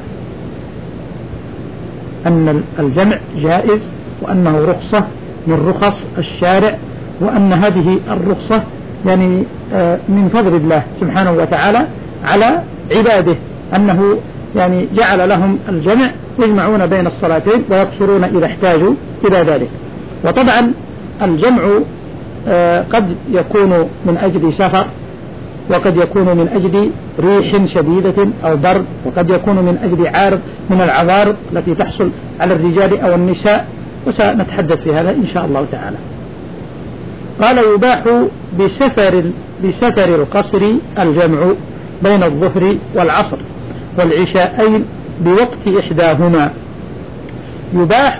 أن الجمع جائز، وأنه رخصة من رخص الشارع، وأن هذه الرخصة يعني من فضل الله سبحانه وتعالى على عباده، أنه يعني جعل لهم الجمع يجمعون بين الصلاتين ويقصرون إذا احتاجوا إلى ذلك. وطبعا الجمع قد يكون من أجل سفر، وقد يكون من أجل ريح شديدة أو برد، وقد يكون من أجل عارض من العوارض التي تحصل على الرجال أو النساء، وسنتحدث في هذا إن شاء الله تعالى. قال: يباح بسفر بسفر القصر الجمع بين الظهر والعصر والعشاءين بوقت إحداهما. يباح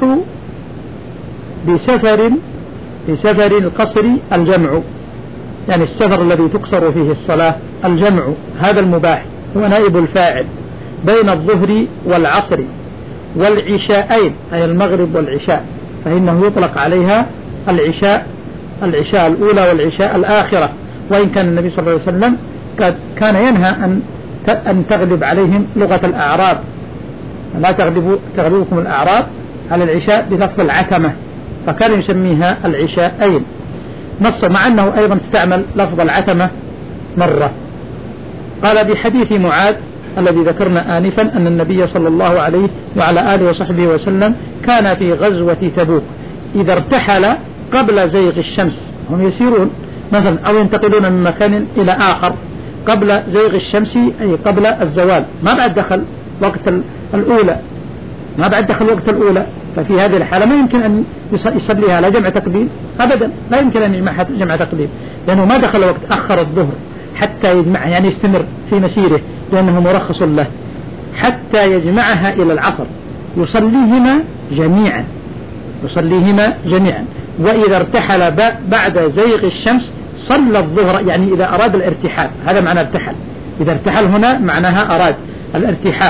بسفر بسفر القصر الجمع، يعني السفر الذي تقصر فيه الصلاة، الجمع هذا المباح هو نائب الفاعل بين الظهر والعصر والعشاءين، أي المغرب والعشاء، فإنه يطلق عليها العشاء العشاء الأولى والعشاء الآخرة، وإن كان النبي صلى الله عليه وسلم كان ينهى أن أن تغلب عليهم لغة الأعراب، لا تغلبوا تغلبكم الأعراب على العشاء بلفظ العتمة، فكان يسميها العشاءين، نص مع أنه أيضا استعمل لفظ العتمة مرة. قال: بحديث معاذ الذي ذكرنا آنفا أن النبي صلى الله عليه وعلى آله وصحبه وسلم كان في غزوة تبوك إذا ارتحل قبل زيغ الشمس، هم يسيرون مثلا أو ينتقلون من مكان إلى آخر قبل زيغ الشمس، أي قبل الزوال، ما بعد دخل وقت الأولى ما بعد دخل وقت الأولى، ففي هذه الحالة ما يمكن أن يصليها على جمع تقديم أبدا، لا يمكن أن يجمعها جمع تقديم، لأنه ما دخل وقت أخر الظهر حتى يجمعها، يعني يستمر في مسيره لأنه مرخص له حتى يجمعها إلى العصر، يصليهما جميعا يصليهما جميعا وإذا ارتحل بعد زيغ الشمس صلى الظهر، يعني إذا أراد الارتحال، هذا معنى ارتحل، إذا ارتحل هنا معناها أراد الارتحال،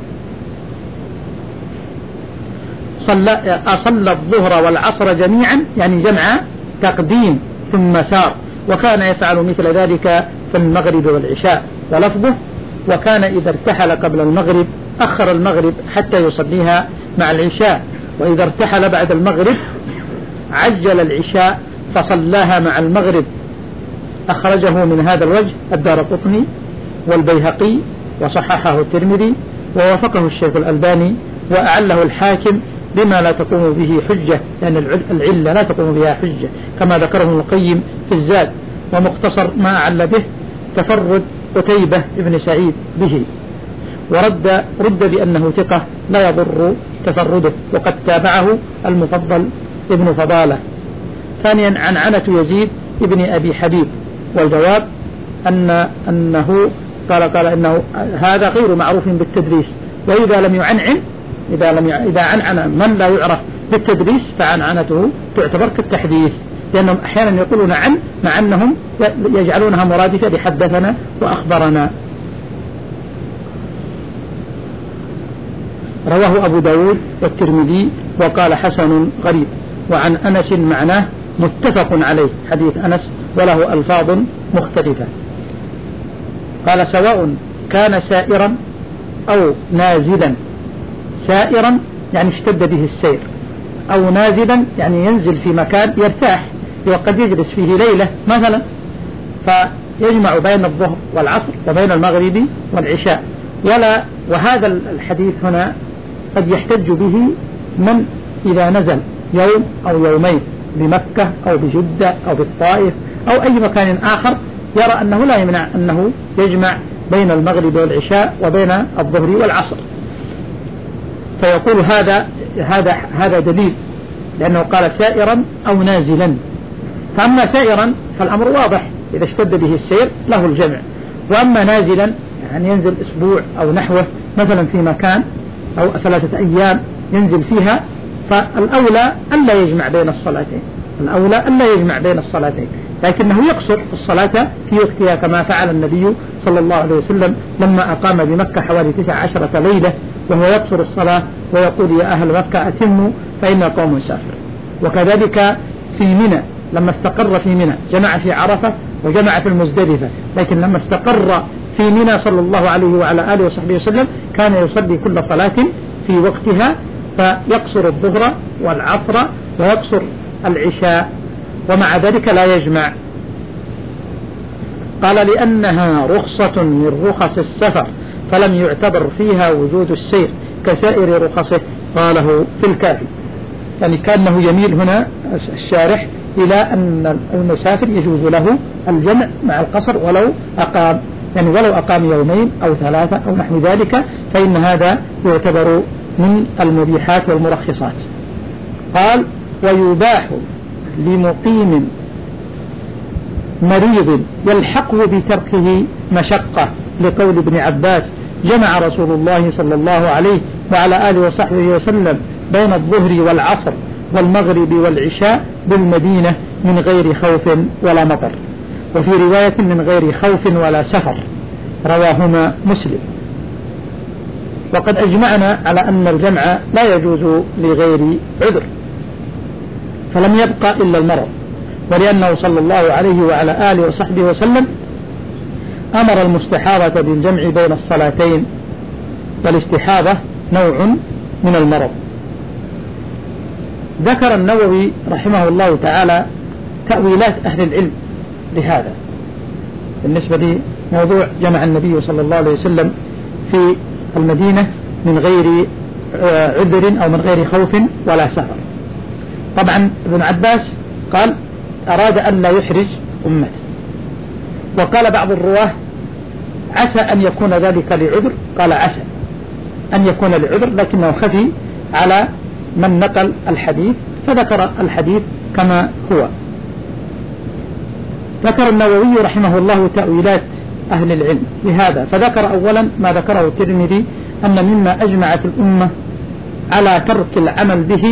صلى أصلى الظهر والعصر جميعا، يعني جمع تقديم ثم سار، وكان يفعل مثل ذلك في المغرب والعشاء، ولفظه: وكان إذا ارتحل قبل المغرب أخر المغرب حتى يصليها مع العشاء، وإذا ارتحل بعد المغرب عجل العشاء فصلاها مع المغرب. أخرجه من هذا الوجه الدارقطني والبيهقي وصححه الترمذي ووافقه الشيخ الألباني وأعله الحاكم بما لا تقوم به حجة، لأن العلة لا تقوم بها حجة كما ذكره ابن القيم في الزاد، ومختصر ما أعل به تفرد قتيبة ابن سعيد به، ورد رد بأنه ثقة لا يضر تفرده، وقد تابعه المفضل ابن فضالة. ثانيا عن عنة يزيد ابن أبي حبيب، والجواب أن أنه قال قال إنه هذا غير معروف بالتدريس، وإذا لم يعنعن إذا لم إذا عنعن من لا يعرف بالتدريس فعنعنته تعتبر كالتحديث، لأنهم أحيانا يقولون عن مع أنهم يجعلونها مرادفة لحدثنا وأخبرنا. رواه أبو داود والترمذي وقال حسن غريب. وعن أنس معناه متفق عليه، حديث أنس وله ألفاظ مختلفة. قال: سواء كان سائرا أو نازلا، سائرا يعني اشتد به السير، أو نازلا يعني ينزل في مكان يرتاح، وقد يجلس فيه ليلة مثلا، فيجمع بين الظهر والعصر وبين المغرب والعشاء. ولا وهذا الحديث هنا قد يحتج به من إذا نزل يوم أو يومين بمكة أو بجدة أو بالطائف أو أي مكان آخر يرى أنه لا يمنع أنه يجمع بين المغرب والعشاء وبين الظهر والعصر، فيقول هذا هذا هذا دليل، لأنه قال سائرا أو نازلا. فأما سائرا فالأمر واضح، إذا اشتد به السير له الجمع، وأما نازلا يعني ينزل أسبوع أو نحوه مثلا في مكان أو ثلاثة أيام ينزل فيها، فالأولى ألا يجمع بين الصلاتين، الأولى ألا يجمع بين الصلاتين، لكنه يقصر الصلاة في وقتها كما فعل النبي صلى الله عليه وسلم لما أقام بمكة حوالي تسع عشرة ليلة، وهو يقصر الصلاة ويقول يا أهل مكة أتموا فإن قوم سافر. وكذلك في منى لما استقر في منى جمع في عرفة وجمع في المزدلفة، لكن لما استقر في منى صلى الله عليه وعلى آله وصحبه وسلم كان يصلي كل صلاة في وقتها، فيقصر الظهر والعصر ويقصر العشاء، ومع ذلك لا يجمع. قال لأنها رخصة من رخص السفر فلم يعتبر فيها وجود السير كسائر رخصه، قاله في الكافي. يعني كأنه يميل هنا الشارح إلى أن المسافر يجوز له الجمع مع القصر ولو أقام، يعني ولو أقام يومين أو ثلاثة أو نحو ذلك، فإن هذا يعتبر من المبيحات والمرخصات. قال ويباح لمقيم مريض يلحقه بتركه مشقة، لقول ابن عباس جمع رسول الله صلى الله عليه وعلى آله وصحبه وسلم بين الظهر والعصر والمغرب والعشاء بالمدينة من غير خوف ولا مطر، وفي رواية من غير خوف ولا سفر، رواهما مسلم. وقد أجمعنا على أن الجمع لا يجوز لغير عذر، فلم يبقى إلا المرض، ولأنه صلى الله عليه وعلى آله وصحبه وسلم أمر المستحاضة بالجمع بين الصلاتين، والاستحاضة نوع من المرض. ذكر النووي رحمه الله تعالى تأويلات أهل العلم لهذا بالنسبة لموضوع جمع النبي صلى الله عليه وسلم في المدينة من غير عذر أو من غير خوف ولا سفر. طبعا ابن عباس قال أراد أن لا يحرج أمته، وقال بعض الرواه عسى أن يكون ذلك لعذر، قال عسى أن يكون لعذر، لكنه خفي على من نقل الحديث فذكر الحديث كما هو. ذكر النووي رحمه الله تأويلات أهل العلم لهذا، فذكر أولا ما ذكره الترمذي أن مما أجمعت الأمة على ترك العمل به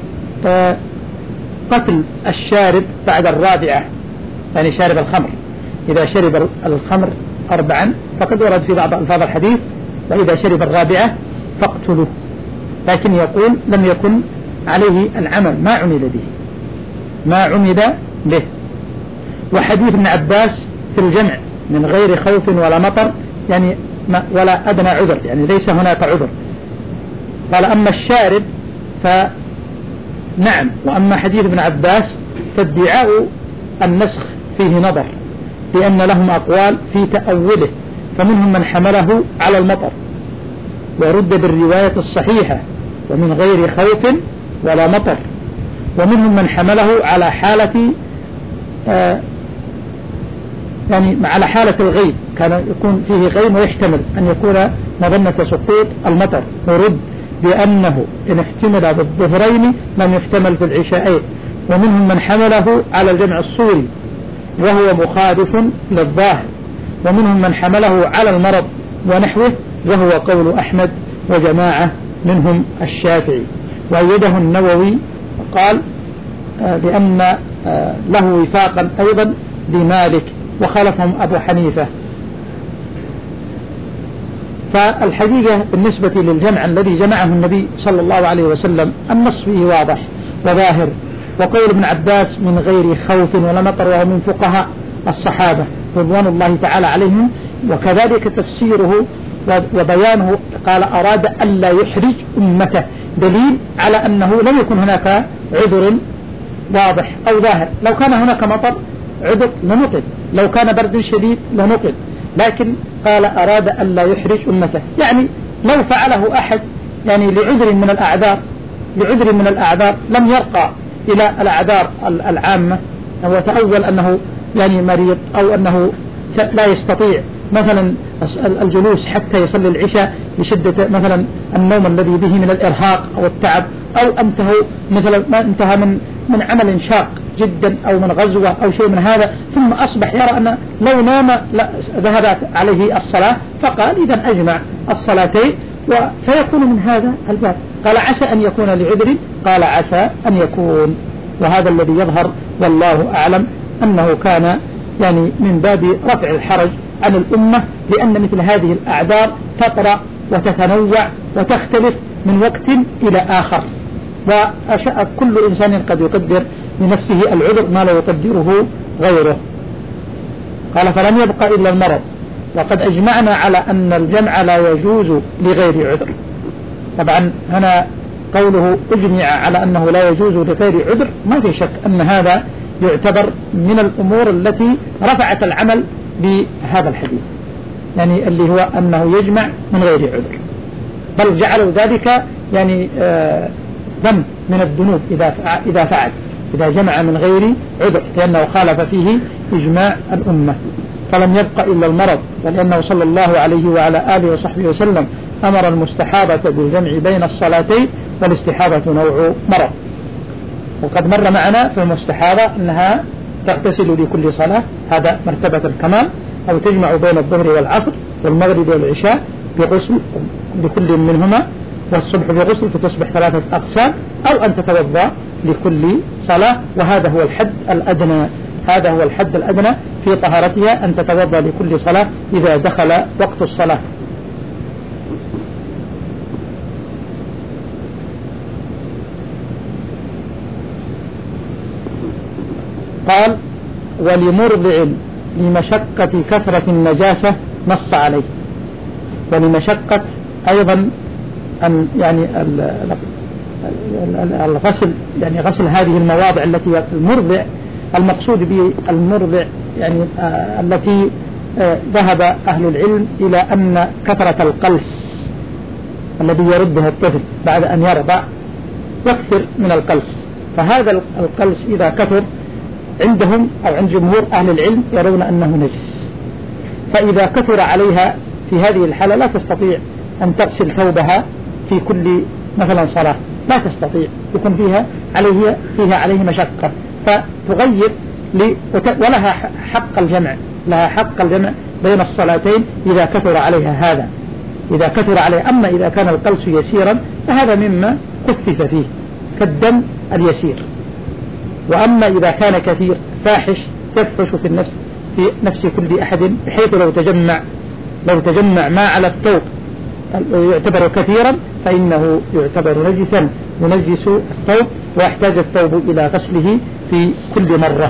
قتل الشارب بعد الرابعة، يعني شارب الخمر، إذا شرب الخمر أربعا فقد ورد في بعض ألفاظ الحديث وإذا شرب الرابعة فاقتلوه، لكن يقول لم يكن عليه العمل، ما عمل به ما عمل به. وحديث ابن عباس في الجمع من غير خوف ولا مطر يعني ولا أدنى عذر، يعني ليس هناك عذر. قال أما الشارب فنعم، وأما حديث ابن عباس فادعاء النسخ فيه نظر، لأن لهم أقوال في تأوله، فمنهم من حمله على المطر ورد بالرواية الصحيحة ومن غير خوف ولا مطر، ومنهم من حمله على حالة آه يعني على حالة الغيب، كان يكون فيه غيم ويحتمل أن يكون مظنة سقوط المطر، ورد بأنه إن احتمل بالظهرين لم يحتمل في العشاءين. ومنهم من حمله على الجمع الصوري وهو مخالف للظاهر، ومنهم من حمله على المرض ونحوه، وهو قول أحمد وجماعة منهم الشافعي. وأيده النووي قال بأن له وفاقا أيضا لمالك، وخالفهم أبو حنيفة. فالحقيقة بالنسبة للجمع الذي جمعه النبي صلى الله عليه وسلم النص فيه واضح وظاهر، وقول ابن عباس من غير خوف ولا مطر وهو من فقهاء الصحابة رضوان الله تعالى عليهم، وكذلك تفسيره وبيانه قال أراد ألا يحرج أمته، دليل على أنه لم يكن هناك عذر واضح أو ظاهر. لو كان هناك مطر عذر لنقل، لو كان برد شديد لنقل، لكن قال أراد ألا يحرج أمته، يعني لو فعله أحد يعني لعذر من الأعذار لعذر من الأعذار لم يرقى إلى الأعذار العامة، وتأول أنه يعني مريض أو أنه لا يستطيع مثلا الجلوس حتى يصلي العشاء لشدة مثلا النوم الذي به من الإرهاق أو التعب، أو أنته مثلا ما انتهى من من عمل شاق جدا أو من غزوة أو شيء من هذا، ثم أصبح يرى أن لو نام ذهبت عليه الصلاة، فقال إذا أجمع الصلاتين وسيكون من هذا الباب. قال عسى أن يكون لعذر، قال عسى أن يكون. وهذا الذي يظهر والله أعلم أنه كان يعني من باب رفع الحرج عن الأمة، لأن مثل هذه الأعذار تطرأ وتتنوع وتختلف من وقت إلى آخر، وأشاء كل إنسان قد يقدر لنفسه العذر ما لا يقدره غيره. قال فلم يبقى إلا المرض، وقد أجمعنا على أن الجمع لا يجوز لغير عذر. طبعا هنا قوله أجمع على أنه لا يجوز لغير عذر، ما في شك أن هذا يعتبر من الأمور التي رفعت العمل بهذا الحديث، يعني اللي هو أنه يجمع من غير عذر، بل جعلوا ذلك يعني آه ذنب من الذنوب إذا إذا فعل إذا جمع من غير عذر، لأنه خالف فيه إجماع الأمة. فلم يبق إلا المرض، ولأنه صلى الله عليه وعلى آله وصحبه وسلم أمر المستحابة بالجمع بين الصلاتين، والاستحابة نوع مرض. وقد مر معنا في المستحابة أنها تغتسل لكل صلاة، هذا مرتبة الكمال، أو تجمع بين الظهر والعصر والمغرب والعشاء بغسل لكل منهما، والصبح بغسل فتصبح ثلاثة أقسام، أو أن تتوضأ لكل صلاة. وهذا هو الحد الأدنى هذا هو الحد الأدنى في طهارتها، أن تتوضأ لكل صلاة إذا دخل وقت الصلاة. قال ولمرضع لمشقة كثرة النجاسة نص عليه، ولمشقة أيضا أن يعني الغسل، يعني غسل هذه المواضع التي المرضع المقصود بالمرضع يعني آه التي آه ذهب أهل العلم إلى أن كثرة القلس الذي يرده الطفل بعد أن يرضع يكثر من القلس، فهذا القلس إذا كثر عندهم أو عند جمهور أهل العلم يرون أنه نجس، فإذا كثر عليها في هذه الحالة لا تستطيع أن تغسل ثوبها في كل مثلا صلاة، لا تستطيع، يكون فيها عليه فيها عليه مشقة، فتغير ولها حق الجمع لها حق الجمع بين الصلاتين إذا كثر عليها هذا إذا كثر عليها. أما إذا كان القلس يسيرا فهذا مما خفف فيه كالدم اليسير، وأما إذا كان كثير فاحش يفحش في النفس في نفس كل أحد، بحيث لو تجمع لو تجمع ما على الثوب يعتبر كثيرا فإنه يعتبر نجسا ينجس الثوب، ويحتاج الثوب إلى غسله في كل مرة.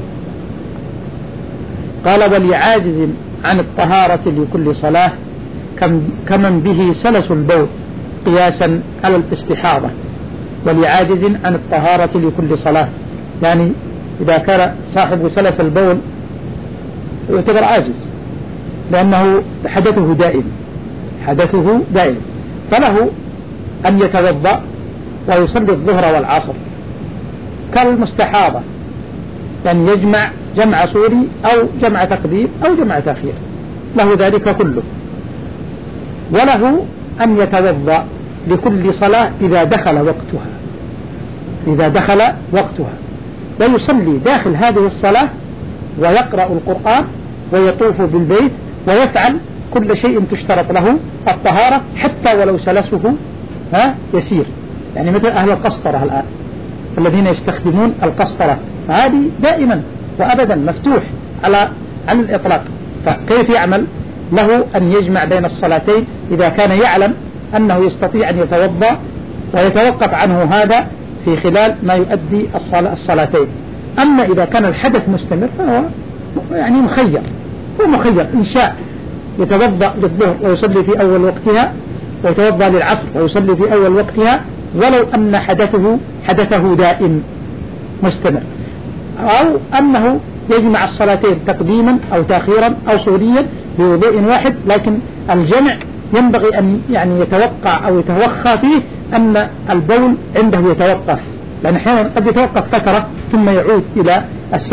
قال ولعاجز عن الطهارة لكل صلاة كمن به سلس البول قياسا على الاستحاضة، ولعاجز عن الطهارة لكل صلاة، يعني إذا كان صاحب سلس البول يعتبر عاجز لأنه حدثه دائم حدثه دائم فله أن يتوضأ ويصلي الظهر والعصر كالمستحاضة، يعني يجمع جمع صوري أو جمع تقديم أو جمع تأخير، له ذلك كله. وله أن يتوضأ لكل صلاة إذا دخل وقتها إذا دخل وقتها ويصلي داخل هذه الصلاة ويقرأ القرآن ويطوف بالبيت ويفعل كل شيء تشترط له الطهارة حتى ولو سلسه ها يسير، يعني مثل أهل القسطرة الآن الذين يستخدمون القسطرة، فهذه دائما وأبدا مفتوح على على الإطلاق. فكيف يعمل؟ له أن يجمع بين الصلاتين إذا كان يعلم أنه يستطيع أن يتوضأ ويتوقف عنه هذا في خلال ما يؤدي الصلاتين. أما إذا كان الحدث مستمر فهو يعني مخير هو مخير إن شاء يتوضأ للظهر ويصلي في أول وقتها، ويتوضأ للعصر ويصلي في أول وقتها، ولو أن حدثه حدثه دائم مستمر، أو أنه يجمع الصلاتين تقديما أو تأخيرا أو صوريا بوضوء واحد، لكن الجمع ينبغي أن يعني يتوقع أو يتوخى فيه أن البول عنده يتوقف، لأن أحيانا قد يتوقف فترة ثم يعود إلى السلس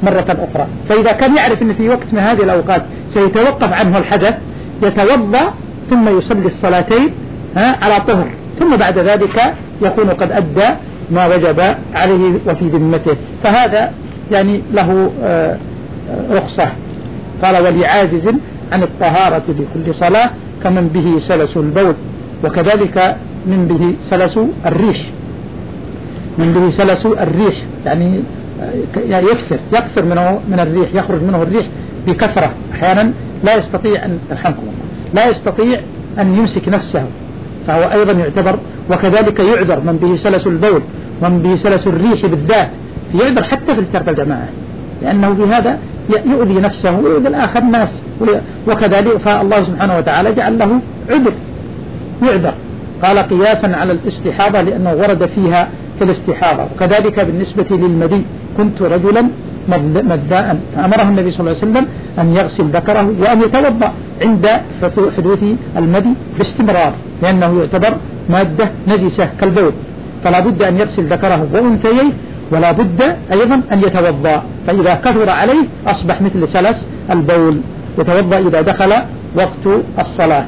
مرة أخرى. فإذا كان يعرف أن في وقت من هذه الأوقات سيتوقف عنه الحدث يتوضأ ثم يصلي الصلاتين على طهر، ثم بعد ذلك يكون قد أدى ما وجب عليه وفي ذمته، فهذا يعني له رخصة. قال ولعاجز عن الطهارة لكل صلاة كمن به سلس البول، وكذلك من به سلس الريح، من به سلس الريح يعني يكثر يكثر منه من الريح، يخرج منه الريح بكثرة، أحيانا لا يستطيع أن يرحمكم الله لا يستطيع أن يمسك نفسه، فهو أيضا يعتبر. وكذلك يعذر من به سلس البول ومن به سلس الريح بالذات، يعذر حتى في الترك الجماعة، لأنه بهذا يؤذي نفسه ويؤذي الآخر الناس، وكذلك فالله سبحانه وتعالى جعل له عذر يعذر. قال قياسا على الاستحاضة لأنه ورد فيها في الاستحاضة. وكذلك بالنسبة للمدي كنت رجلا مذاء، فأمره النبي صلى الله عليه وسلم أن يغسل ذكره وأن يتوضأ عند حدوث المدي باستمرار، لأنه يعتبر مادة نجسة كالبول، فلا بد أن يغسل ذكره وأنثيه، ولا بد أيضا أن يتوضأ، فإذا كثر عليه أصبح مثل سلس البول، يتوضأ إذا دخل وقت الصلاة.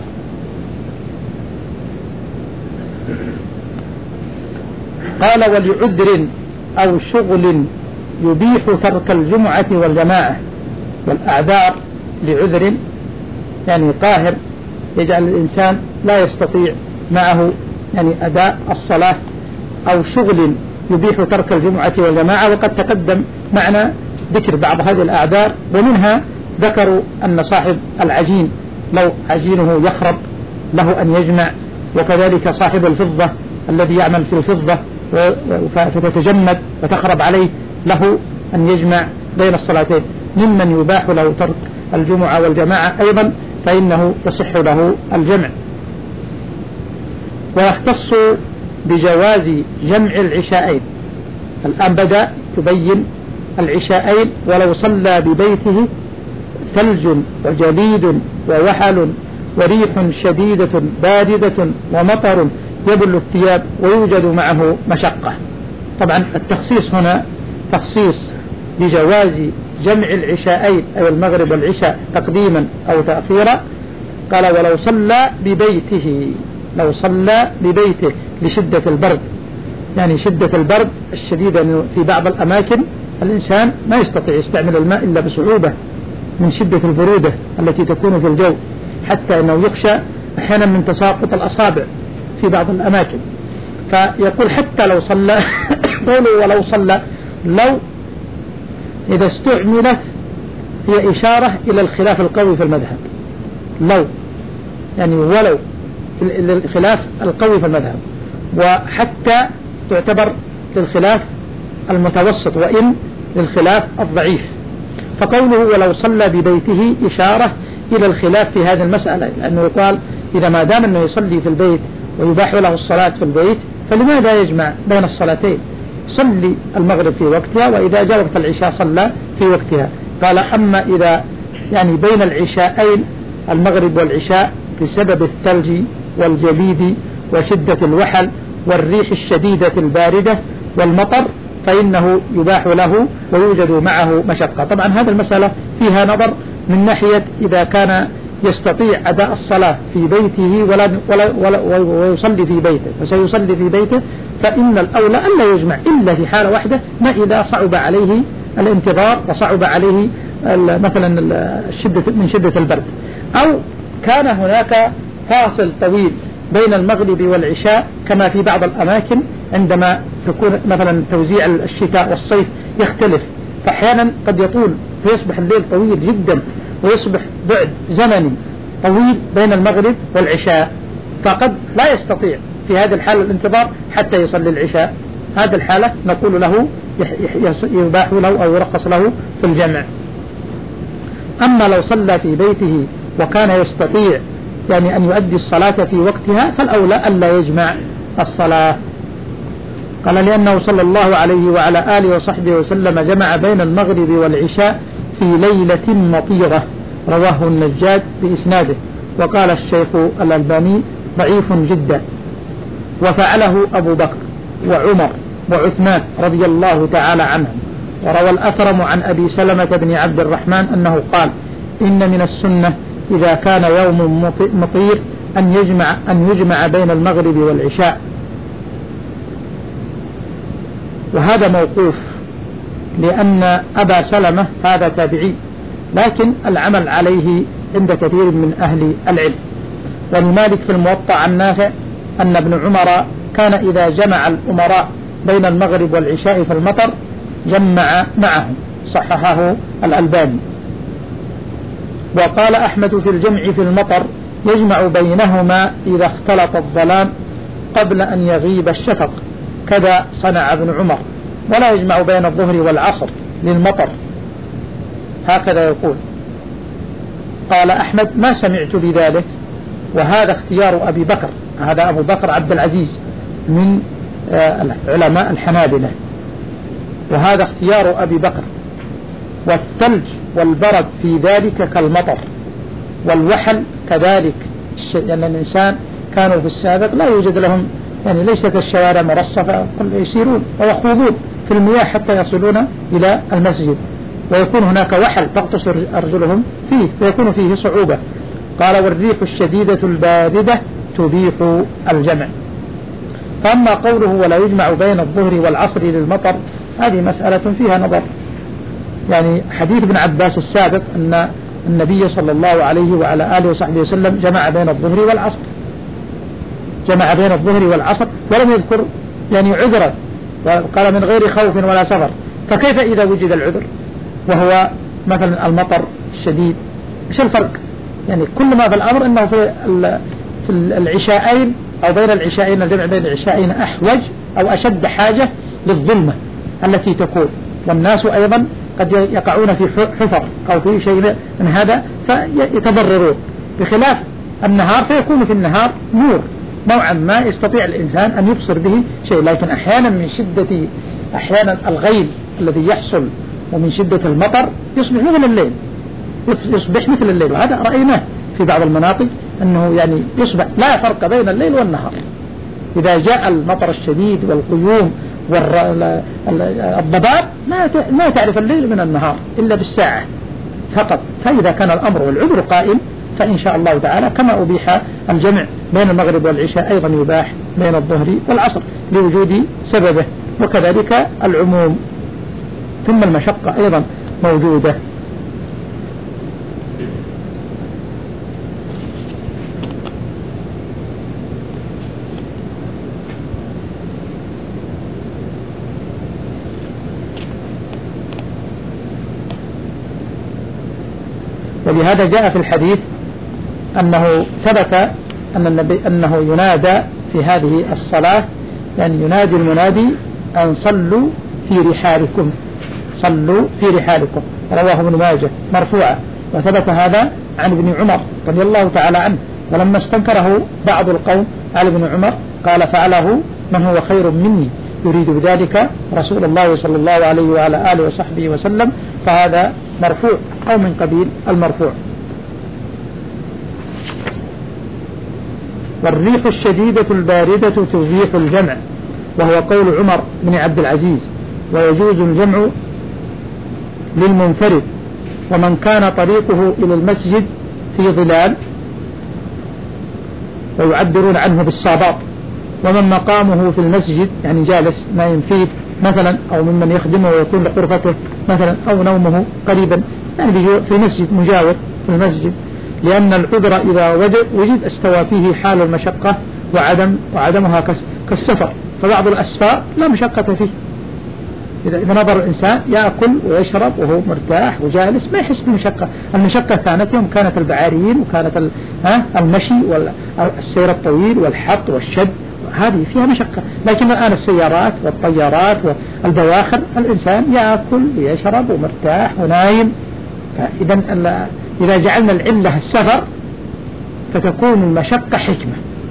قال ولعذر أو شغل يبيح ترك الجمعة والجماعة، والأعذار لعذر يعني قاهر يجعل الإنسان لا يستطيع معه يعني أداء الصلاة، أو شغل يبيح ترك الجمعة والجماعة. وقد تقدم معنا ذكر بعض هذه الأعذار، ومنها ذكروا أن صاحب العجين لو عجينه يخرب له أن يجمع، وكذلك صاحب الفضة الذي يعمل في الفضة فتتجمد وتخرب عليه له أن يجمع بين الصلاتين. ممن يباح له ترك الجمعة والجماعة أيضا فإنه يصح له الجمع. ويختص بجواز جمع العشاءين. الآن بدأ تبين العشاءين ولو صلى ببيته ثلج وجليد ووحل وريح شديدة باردة ومطر يبل الثياب ويوجد معه مشقة. طبعا التخصيص هنا تخصيص بجواز جمع العشاءين أي المغرب والعشاء تقديما أو تأخيرا. قال ولو صلى ببيته، لو صلى ببيته لشدة البرد، يعني شدة البرد الشديدة في بعض الأماكن الإنسان ما يستطيع يستعمل الماء إلا بصعوبة من شدة البرودة التي تكون في الجو، حتى أنه يخشى أحيانا من تساقط الأصابع في بعض الأماكن. فيقول حتى لو صلى قولوا ولو صلى، لو إذا استعملت هي إشارة إلى الخلاف القوي في المذهب، لو يعني ولو الخلاف القوي في المذهب، وحتى تعتبر للخلاف المتوسط وإن للخلاف الضعيف. فقوله ولو صلى ببيته إشارة إلى الخلاف في هذه المسألة، لأنه يقال إذا ما دام أنه يصلي في البيت ويباح له الصلاة في البيت فلماذا يجمع بين الصلاتين؟ صلي المغرب في وقتها، وإذا جاء وقت العشاء صلى في وقتها. قال أما إذا يعني بين العشاءين المغرب والعشاء بسبب الثلج والجليد وشدة الوحل والريح الشديدة الباردة والمطر فإنه يباح له ويوجد معه مشقة. طبعا هذه المسألة فيها نظر من ناحية إذا كان يستطيع أداء الصلاة في بيته ولا ولا ولا ويصلي في بيته وسيصلي في بيته، فإن الأولى ألا يجمع إلا في حالة واحدة، ما إذا صعب عليه الانتظار وصعب عليه مثلا الشدة من شدة البرد، أو كان هناك فاصل طويل بين المغرب والعشاء كما في بعض الأماكن عندما تكون مثلا توزيع الشتاء والصيف يختلف، فأحيانا قد يطول فيصبح الليل طويل جدا ويصبح بعد زمني طويل بين المغرب والعشاء، فقد لا يستطيع في هذه الحالة الانتظار حتى يصلي العشاء. هذه الحالة نقول له يباح له أو يرخص له في الجمع. أما لو صلى في بيته وكان يستطيع يعني أن يؤدي الصلاة في وقتها فالأولى ألا يجمع الصلاة. قال لأنه صلى الله عليه وعلى آله وصحبه وسلم جمع بين المغرب والعشاء في ليلة مطيرة، رواه النجاد بإسناده، وقال الشيخ الألباني ضعيف جدا. وفعله أبو بكر وعمر وعثمان رضي الله تعالى عنهم وروى الأثرم عن أبي سلمة بن عبد الرحمن أنه قال إن من السنة إذا كان يوم مطير أن يجمع, أن يجمع بين المغرب والعشاء. وهذا موقوف لأن أبا سلمة هذا تابعي، لكن العمل عليه عند كثير من أهل العلم. ولمالك في الموطأ عن نافع أن ابن عمر كان إذا جمع الأمراء بين المغرب والعشاء في المطر جمع معهم، صححه الألباني. وقال أحمد في الجمع في المطر يجمع بينهما إذا اختلط الظلام قبل أن يغيب الشفق، كذا صنع ابن عمر، ولا يجمع بين الظهر والعصر للمطر، هكذا يقول. قال أحمد ما سمعت بذلك، وهذا اختيار أبي بكر، هذا أبو بكر عبد العزيز من علماء الحنابلة، وهذا اختيار أبي بكر. والثلج والبرد في ذلك كالمطر، والوحل كذلك، لأن الإنسان كانوا في السابق لا يوجد لهم، يعني ليست الشوارع مرصفة، يسيرون ويخوضون في المياه حتى يصلون إلى المسجد، ويكون هناك وحل تغطس أرجلهم فيه فيكون فيه صعوبة. قال والريح الشديدة الباردة تبيح الجمع. فأما قوله ولا يجمع بين الظهر والعصر للمطر، هذه مسألة فيها نظر. يعني حديث ابن عباس السابق أن النبي صلى الله عليه وعلى آله وصحبه وسلم جمع بين الظهر والعصر، جمع بين الظهر والعصر ولم يذكر يعني عذرا، قال من غير خوف ولا سفر. فكيف إذا وجد العذر وهو مثلا المطر الشديد؟ ايش الفرق؟ يعني كل ما في الأمر أنه في في العشاءين أو بين العشاءين، الجمع بين العشاءين أحوج أو أشد حاجة للظلمة التي تكون، والناس أيضا قد يقعون في حفر أو في شيء من هذا فيتضررون، بخلاف النهار فيكون في النهار نور نوعا ما يستطيع الإنسان أن يبصر به شيء. لكن أحيانا من شدة أحيانا الغيم الذي يحصل ومن شدة المطر يصبح مثل الليل، يصبح مثل الليل، وهذا رأيناه في بعض المناطق أنه يعني يصبح لا فرق بين الليل والنهار إذا جاء المطر الشديد والغيوم والضباب، ما ما تعرف الليل من النهار إلا بالساعة فقط. فإذا كان الأمر والعذر قائم فإن شاء الله تعالى كما أبيح الجمع بين المغرب والعشاء أيضا يباح بين الظهر والعصر لوجود سببه، وكذلك العموم. ثم المشقة أيضا موجودة. ولهذا جاء في الحديث أنه ثبت أن النبي أنه ينادى في هذه الصلاة، يعني ينادي المنادي أن صلوا في رحالكم، صلوا في رحالكم، رواه ابن ماجه مرفوعا. وثبت هذا عن ابن عمر رضي الله تعالى عنه، ولما استنكره بعض القوم على ابن عمر قال فعله من هو خير مني، يريد بذلك رسول الله صلى الله عليه وعلى آله وصحبه وسلم، فهذا مرفوع أو من قبيل المرفوع. والريح الشديدة الباردة تبيح الجمع، وهو قول عمر بن عبد العزيز، ويجوز الجمع للمنفرد ومن كان طريقه إلى المسجد في ظلال، ويعبرون عنه بالصابات، ومن مقامه في المسجد يعني جالس نايم فيه مثلا، أو ممن يخدمه ويكون لغرفته مثلا، أو نومه قريبا يعني في المسجد مجاور في المسجد، لأن العذر إذا وجد استوى فيه حال المشقة وعدم وعدمها كالسفر. فبعض الأسفار لا مشقة فيه، إذا إذا نظر الإنسان يأكل ويشرب وهو مرتاح وجالس ما يحس بالمشقة. المشقة كانت يوم كانت البعارين وكانت المشي والسير الطويل والحط والشد، هذه فيها مشقة. لكن الآن السيارات والطيارات والبواخر الإنسان يأكل ويشرب ومرتاح ونايم. إذا إذا جعلنا العلة السفر فتكون المشقة حكمة،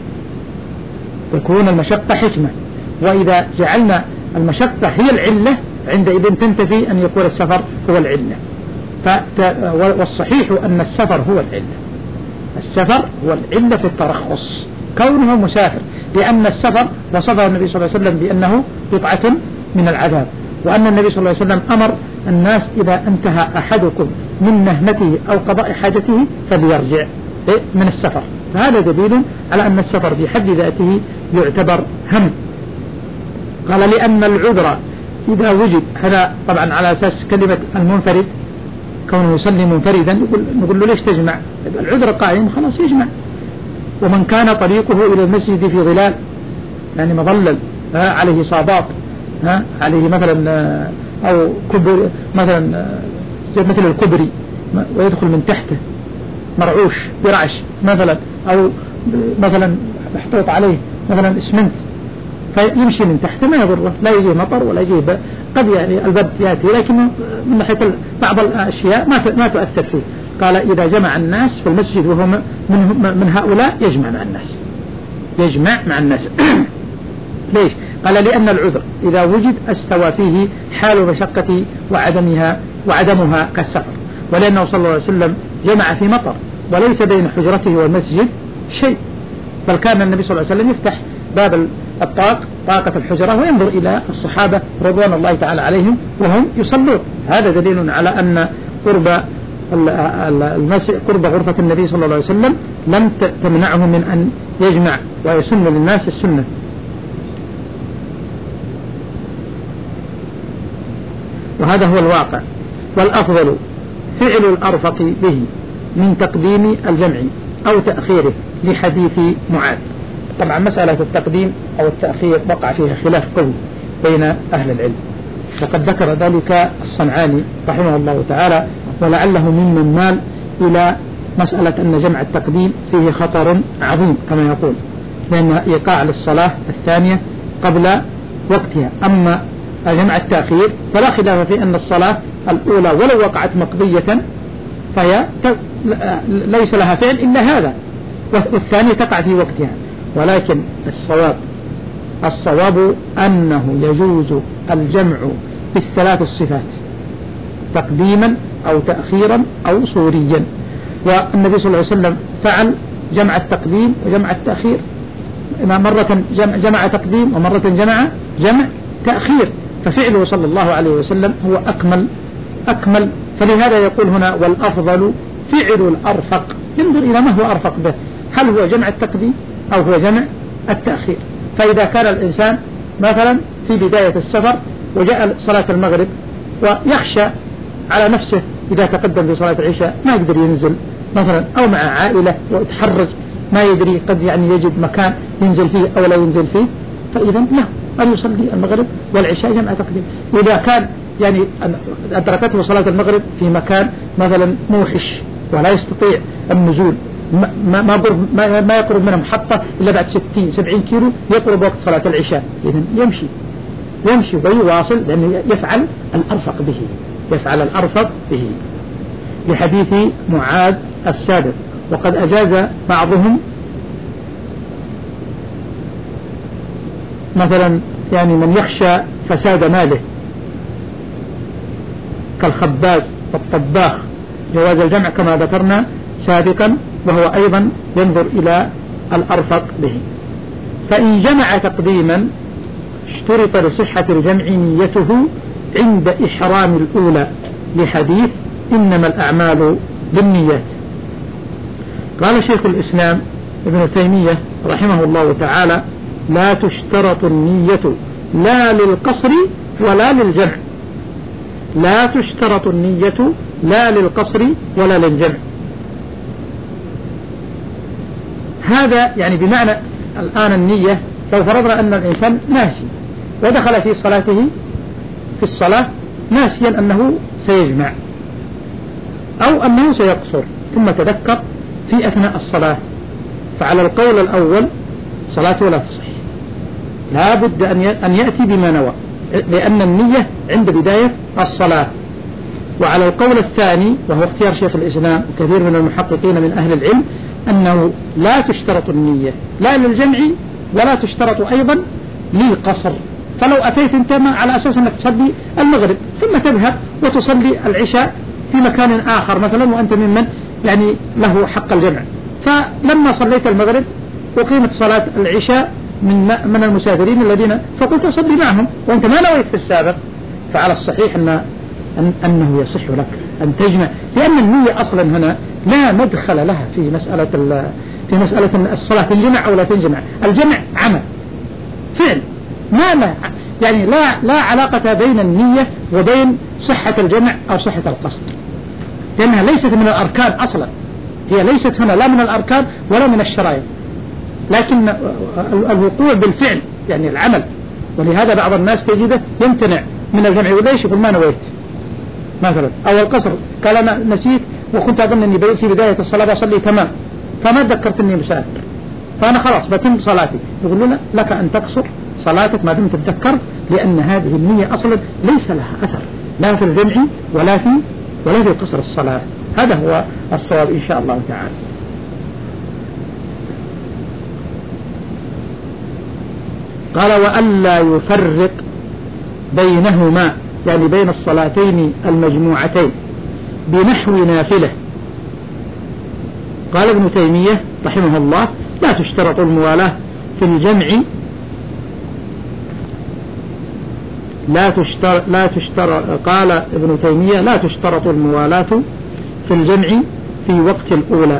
تكون المشقة حكمة. وإذا جعلنا المشقة هي العلة عندئذ تنتفي أن يكون السفر هو العلة. والصحيح أن السفر هو العلة، السفر هو العلة في الترخص كونه مسافر، لأن السفر وصفه النبي صلى الله عليه وسلم بأنه قطعة من العذاب. وأن النبي صلى الله عليه وسلم أمر الناس إذا انتهى أحدكم من نهمته أو قضاء حاجته فليرجع من السفر. فهذا دليل على أن السفر في حد ذاته يعتبر هم. قال لأن العذر إذا وجد، هذا طبعا على أساس كلمة المنفرد كونه يصلي منفردا، نقول, نقول له ليش تجمع؟ العذر قائم خلاص يجمع. ومن كان طريقه إلى المسجد في ظلال يعني مظلل عليه صابات عليه مثلا أو كبر مثلا مثل الكبري ويدخل من تحته مرعوش برعش مثلا، أو مثلا محطوط عليه مثلا اسمنت فيمشي من تحته ما يضره، لا يجيه مطر ولا يجيه قد يعني البرد يأتي، لكن من ناحية بعض الأشياء ما ما تؤثر فيه. قال إذا جمع الناس في المسجد وهو من, من هؤلاء يجمع مع الناس، يجمع مع الناس. ليش؟ قال لأن العذر إذا وجد استوى فيه حال مشقة وعدمها وعدمها كالسفر، ولأنه صلى الله عليه وسلم جمع في مطر وليس بين حجرته والمسجد شيء، بل كان النبي صلى الله عليه وسلم يفتح باب الطاق طاقة الحجرة وينظر إلى الصحابة رضوان الله تعالى عليهم وهم يصلون. هذا دليل على أن قرب المسجد قرب غرفة النبي صلى الله عليه وسلم لم تمنعه من أن يجمع ويسن للناس السنة. وهذا هو الواقع. والأفضل فعل الأرفق به من تقديم الجمع أو تأخيره لحديث معاذ. طبعا مسألة التقديم أو التأخير وقع فيها خلاف قوي بين أهل العلم، وقد ذكر ذلك الصنعاني رحمه الله تعالى، ولعله ممن مال إلى مسألة أن جمع التقديم فيه خطر عظيم كما يقول، لأن إيقاع للصلاة الثانية قبل وقتها. أما جمع التأخير فلا خلاف في أن الصلاة الأولى ولو وقعت مقضية فهي ليس لها فعل إلا هذا، والثانية تقع في وقتها. ولكن الصواب الصواب أنه يجوز الجمع بالثلاث الصفات تقديما أو تأخيرا أو صوريا. والنبي صلى الله عليه وسلم فعل جمع التقديم وجمع التأخير، مرة جمع تقديم ومرة جمع جمع تأخير، ففعله صلى الله عليه وسلم هو أكمل أكمل. فلهذا يقول هنا والأفضل فعل الأرفق، ينظر إلى ما هو أرفق به، هل هو جمع التقديم أو هو جمع التأخير. فإذا كان الإنسان مثلا في بداية السفر وجاء صلاة المغرب ويخشى على نفسه إذا تقدم في صلاة العشاء ما يقدر ينزل مثلا، أو مع عائلة ويتحرج ما يدري قد يعني يجد مكان ينزل فيه أو لا ينزل فيه، فإذا له أن يصلي المغرب والعشاء جمع تقديم. وإذا كان يعني أدركته صلاة المغرب في مكان مثلا موحش ولا يستطيع النزول، ما ما ما, ما يقرب من محطة إلا بعد ستين سبعين كيلو يقرب وقت صلاة العشاء، إذن يمشي يمشي ويواصل، لأنه يفعل الأرفق به يفعل الأرفق به لحديث معاذ السابق. وقد أجاز بعضهم مثلا يعني من يخشى فساد ماله كالخباز والطباخ جواز الجمع كما ذكرنا سابقا، وهو أيضا ينظر إلى الأرفق به. فإن جمع تقديما اشترط لصحة الجمع نيته عند إحرام الأولى لحديث إنما الأعمال بالنيات. قال شيخ الإسلام ابن تيمية رحمه الله تعالى لا تشترط النية لا للقصر ولا للجمع، لا تشترط النية لا للقصر ولا للجمع. هذا يعني بمعنى الآن النية لو فرضنا أن الإنسان ناسي ودخل في صلاته في الصلاة ناسيا أنه سيجمع أو أنه سيقصر ثم تذكر في أثناء الصلاة، فعلى القول الأول صلاته لا تصح، لا بد أن يأتي بما نوى، لأن النية عند بداية الصلاة. وعلى القول الثاني وهو اختيار شيخ الإسلام كثير من المحققين من أهل العلم أنه لا تشترط النية لا للجمع ولا تشترط أيضا للقصر. فلو أتيت أنت على أساس أنك تصلي المغرب ثم تذهب وتصلي العشاء في مكان آخر مثلا وأنت ممن يعني له حق الجمع، فلما صليت المغرب وقيمت صلاة العشاء من من المسافرين الذين فقلت أصلي معهم وأنت ما نويت في السابق، فعلى الصحيح أن أن أنه يصح لك أن تجمع، لأن النية أصلا هنا لا مدخل لها في مسألة في مسألة الصلاة تنجمع أو لا تنجمع. الجمع عمل فعل ما لا يعني لا لا علاقة بين النية وبين صحة الجمع أو صحة القصد، لأنها ليست من الأركان أصلا، هي ليست هنا لا من الأركان ولا من الشرائع، لكن الوقوع بالفعل يعني العمل. ولهذا بعض الناس تجده يمتنع من الجمع، وليش يقول ما نويت مثلا، أو القصر قال أنا نسيت وكنت أظن أني في بداية الصلاة بصلي تمام فما تذكرت أني مسافر فأنا خلاص بتم صلاتي. يقول لنا لك أن تقصر صلاتك ما دمت تتذكر، لأن هذه النية أصلا ليس لها أثر لا في الجمع ولا في ولا في قصر الصلاة. هذا هو الصواب إن شاء الله تعالى. قال وألا يفرق بينهما يعني بين الصلاتين المجموعتين بنحو نافلة. قال ابن تيمية رحمه الله لا تشترط الموالاة في الجمع لا تشترط لا تشترط قال ابن تيمية لا تشترط الموالاة في الجمع في وقت الأولى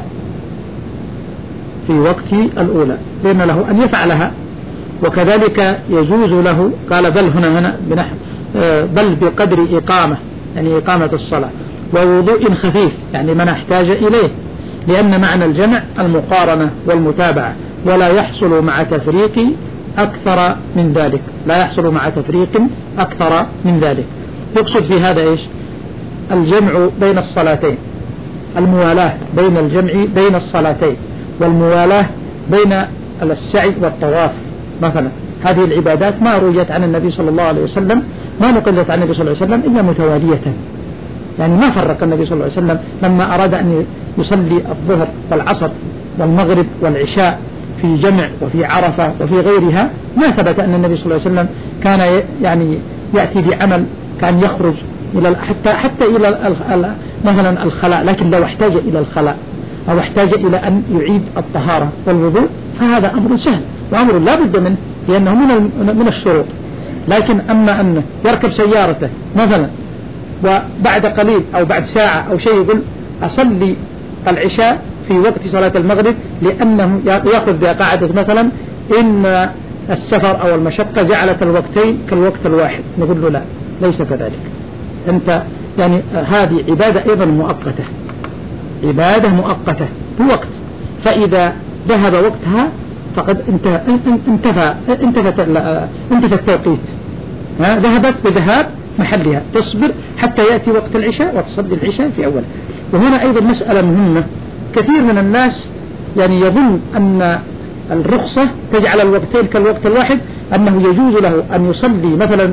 في وقت الأولى لأن له أن يفعلها، وكذلك يجوز له قال بل هنا هنا بنحو بل بقدر إقامة يعني إقامة الصلاة ووضوء خفيف يعني من احتاج إليه، لأن معنى الجمع المقارنة والمتابعة ولا يحصل مع تفريق أكثر من ذلك لا يحصل مع تفريق أكثر من ذلك. يقصد في هذا إيش؟ الجمع بين الصلاتين، الموالاة بين الجمع بين الصلاتين والموالاة بين السعي والطواف مثلا. هذه العبادات ما رويت عن النبي صلى الله عليه وسلم ما نقلت عن النبي صلى الله عليه وسلم إلا متوالية، يعني ما فرق النبي صلى الله عليه وسلم لما أراد أن يصلي الظهر والعصر والمغرب والعشاء في جمع وفي عرفة وفي غيرها. ما ثبت أن النبي صلى الله عليه وسلم كان يعني يأتي بعمل كان يخرج إلى حتى حتى إلى مثلا الخلاء، لكن لو احتاج إلى الخلاء أو احتاج إلى أن يعيد الطهارة والوضوء فهذا أمر سهل وأمر لا بد منه لأنه من من الشروط. لكن أما أن يركب سيارته مثلا وبعد قليل أو بعد ساعة أو شيء يقول أصلي العشاء في وقت صلاة المغرب لأنه يأخذ بقاعدة مثلا إن السفر أو المشقة جعلت الوقتين كالوقت الواحد، نقول له لا ليس كذلك. أنت يعني هذه عبادة أيضا مؤقتة، عبادة مؤقتة بوقت، فإذا ذهب وقتها فقد انتهى انتفى انتفى التوقيت، ذهبت بذهاب محلها، تصبر حتى يأتي وقت العشاء وتصلي العشاء في أوله. وهنا أيضا مسألة مهمة، كثير من الناس يعني يظن أن الرخصة تجعل الوقتين كالوقت الواحد، أنه يجوز له أن يصلي مثلا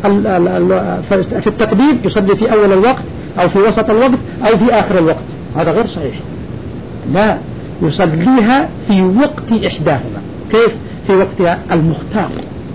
في التقديم يصلي في أول الوقت أو في وسط الوقت أو في آخر الوقت. هذا غير صحيح، لا، يصليها في وقت إحداهما. كيف؟ في وقتها المختار،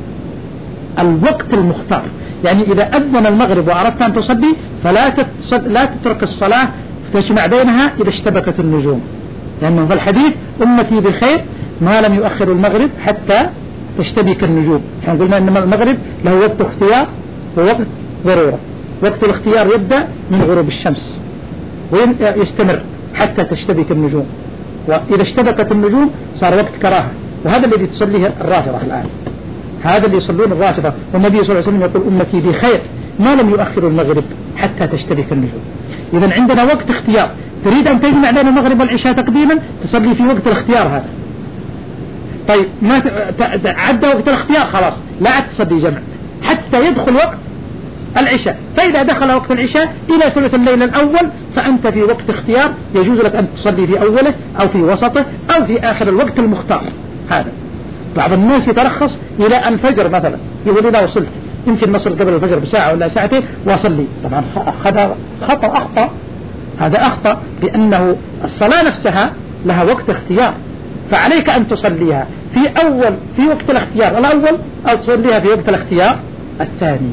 الوقت المختار. يعني إذا أذن المغرب وأردت أن تصلي فلا لا تترك الصلاة تجمع بينها إذا اشتبكت النجوم، لأنه في الحديث أمتي بخير ما لم يؤخر المغرب حتى تشتبك النجوم. يعني قلنا أن المغرب له وقت اختيار ووقت ضرورة. وقت الاختيار يبدأ من غروب الشمس ويستمر حتى تشتبك النجوم، وإذا اشتبكت النجوم صار وقت كراهة، وهذا الذي تصليه الرافضة الآن، هذا اللي يصلون الرافضة. والنبي صلى الله عليه وسلم يقول أمتي بخير ما لم يؤخر المغرب حتى تشتبك النجوم. إذن عندنا وقت اختيار، تريد أن تجمع بين المغرب والعشاء تقديما تصلي في وقت الاختيار هذا. طيب ما عدى وقت الاختيار خلاص لا عد تصلي جمع حتى يدخل وقت العشاء. فإذا دخل وقت العشاء إلى ثلث الليل الأول فأنت في وقت اختيار، يجوز لك أن تصلي في أوله أو في وسطه أو في آخر الوقت المختار. هذا بعض الناس يترخص إلى الفجر مثلا، يقول إذا وصلت يمكن نصل قبل الفجر بساعة ولا ساعتين وأصلي. طبعا هذا خطأ، أخطأ، هذا أخطأ، لأنه الصلاة نفسها لها وقت اختيار، فعليك أن تصليها في أول في وقت الاختيار الأول أو تصليها في وقت الاختيار الثاني.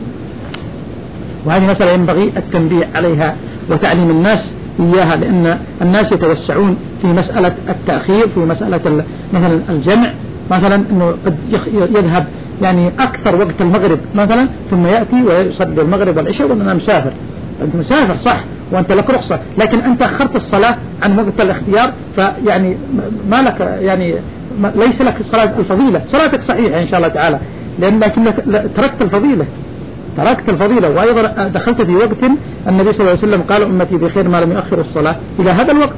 وهذه مسألة ينبغي التنبيه عليها وتعليم الناس إياها، لأن الناس يتوسعون في مسألة التأخير، في مسألة مثلا الجمع، مثلا أنه قد يذهب يعني أكثر وقت المغرب مثلا ثم يأتي ويصلي المغرب والعشاء وأنا مسافر. أنت مسافر صح وأنت لك رخصة، لكن أنت أخرت الصلاة عن وقت الاختيار، فيعني ما لك يعني ليس لك صلاة الفضيلة. صلاتك صحيحة إن شاء الله تعالى، لأنك تركت الفضيلة تركت الفضيلة وأيضا دخلت في وقت النبي صلى الله عليه وسلم قال أمتي بخير ما لم يؤخر الصلاة إلى هذا الوقت.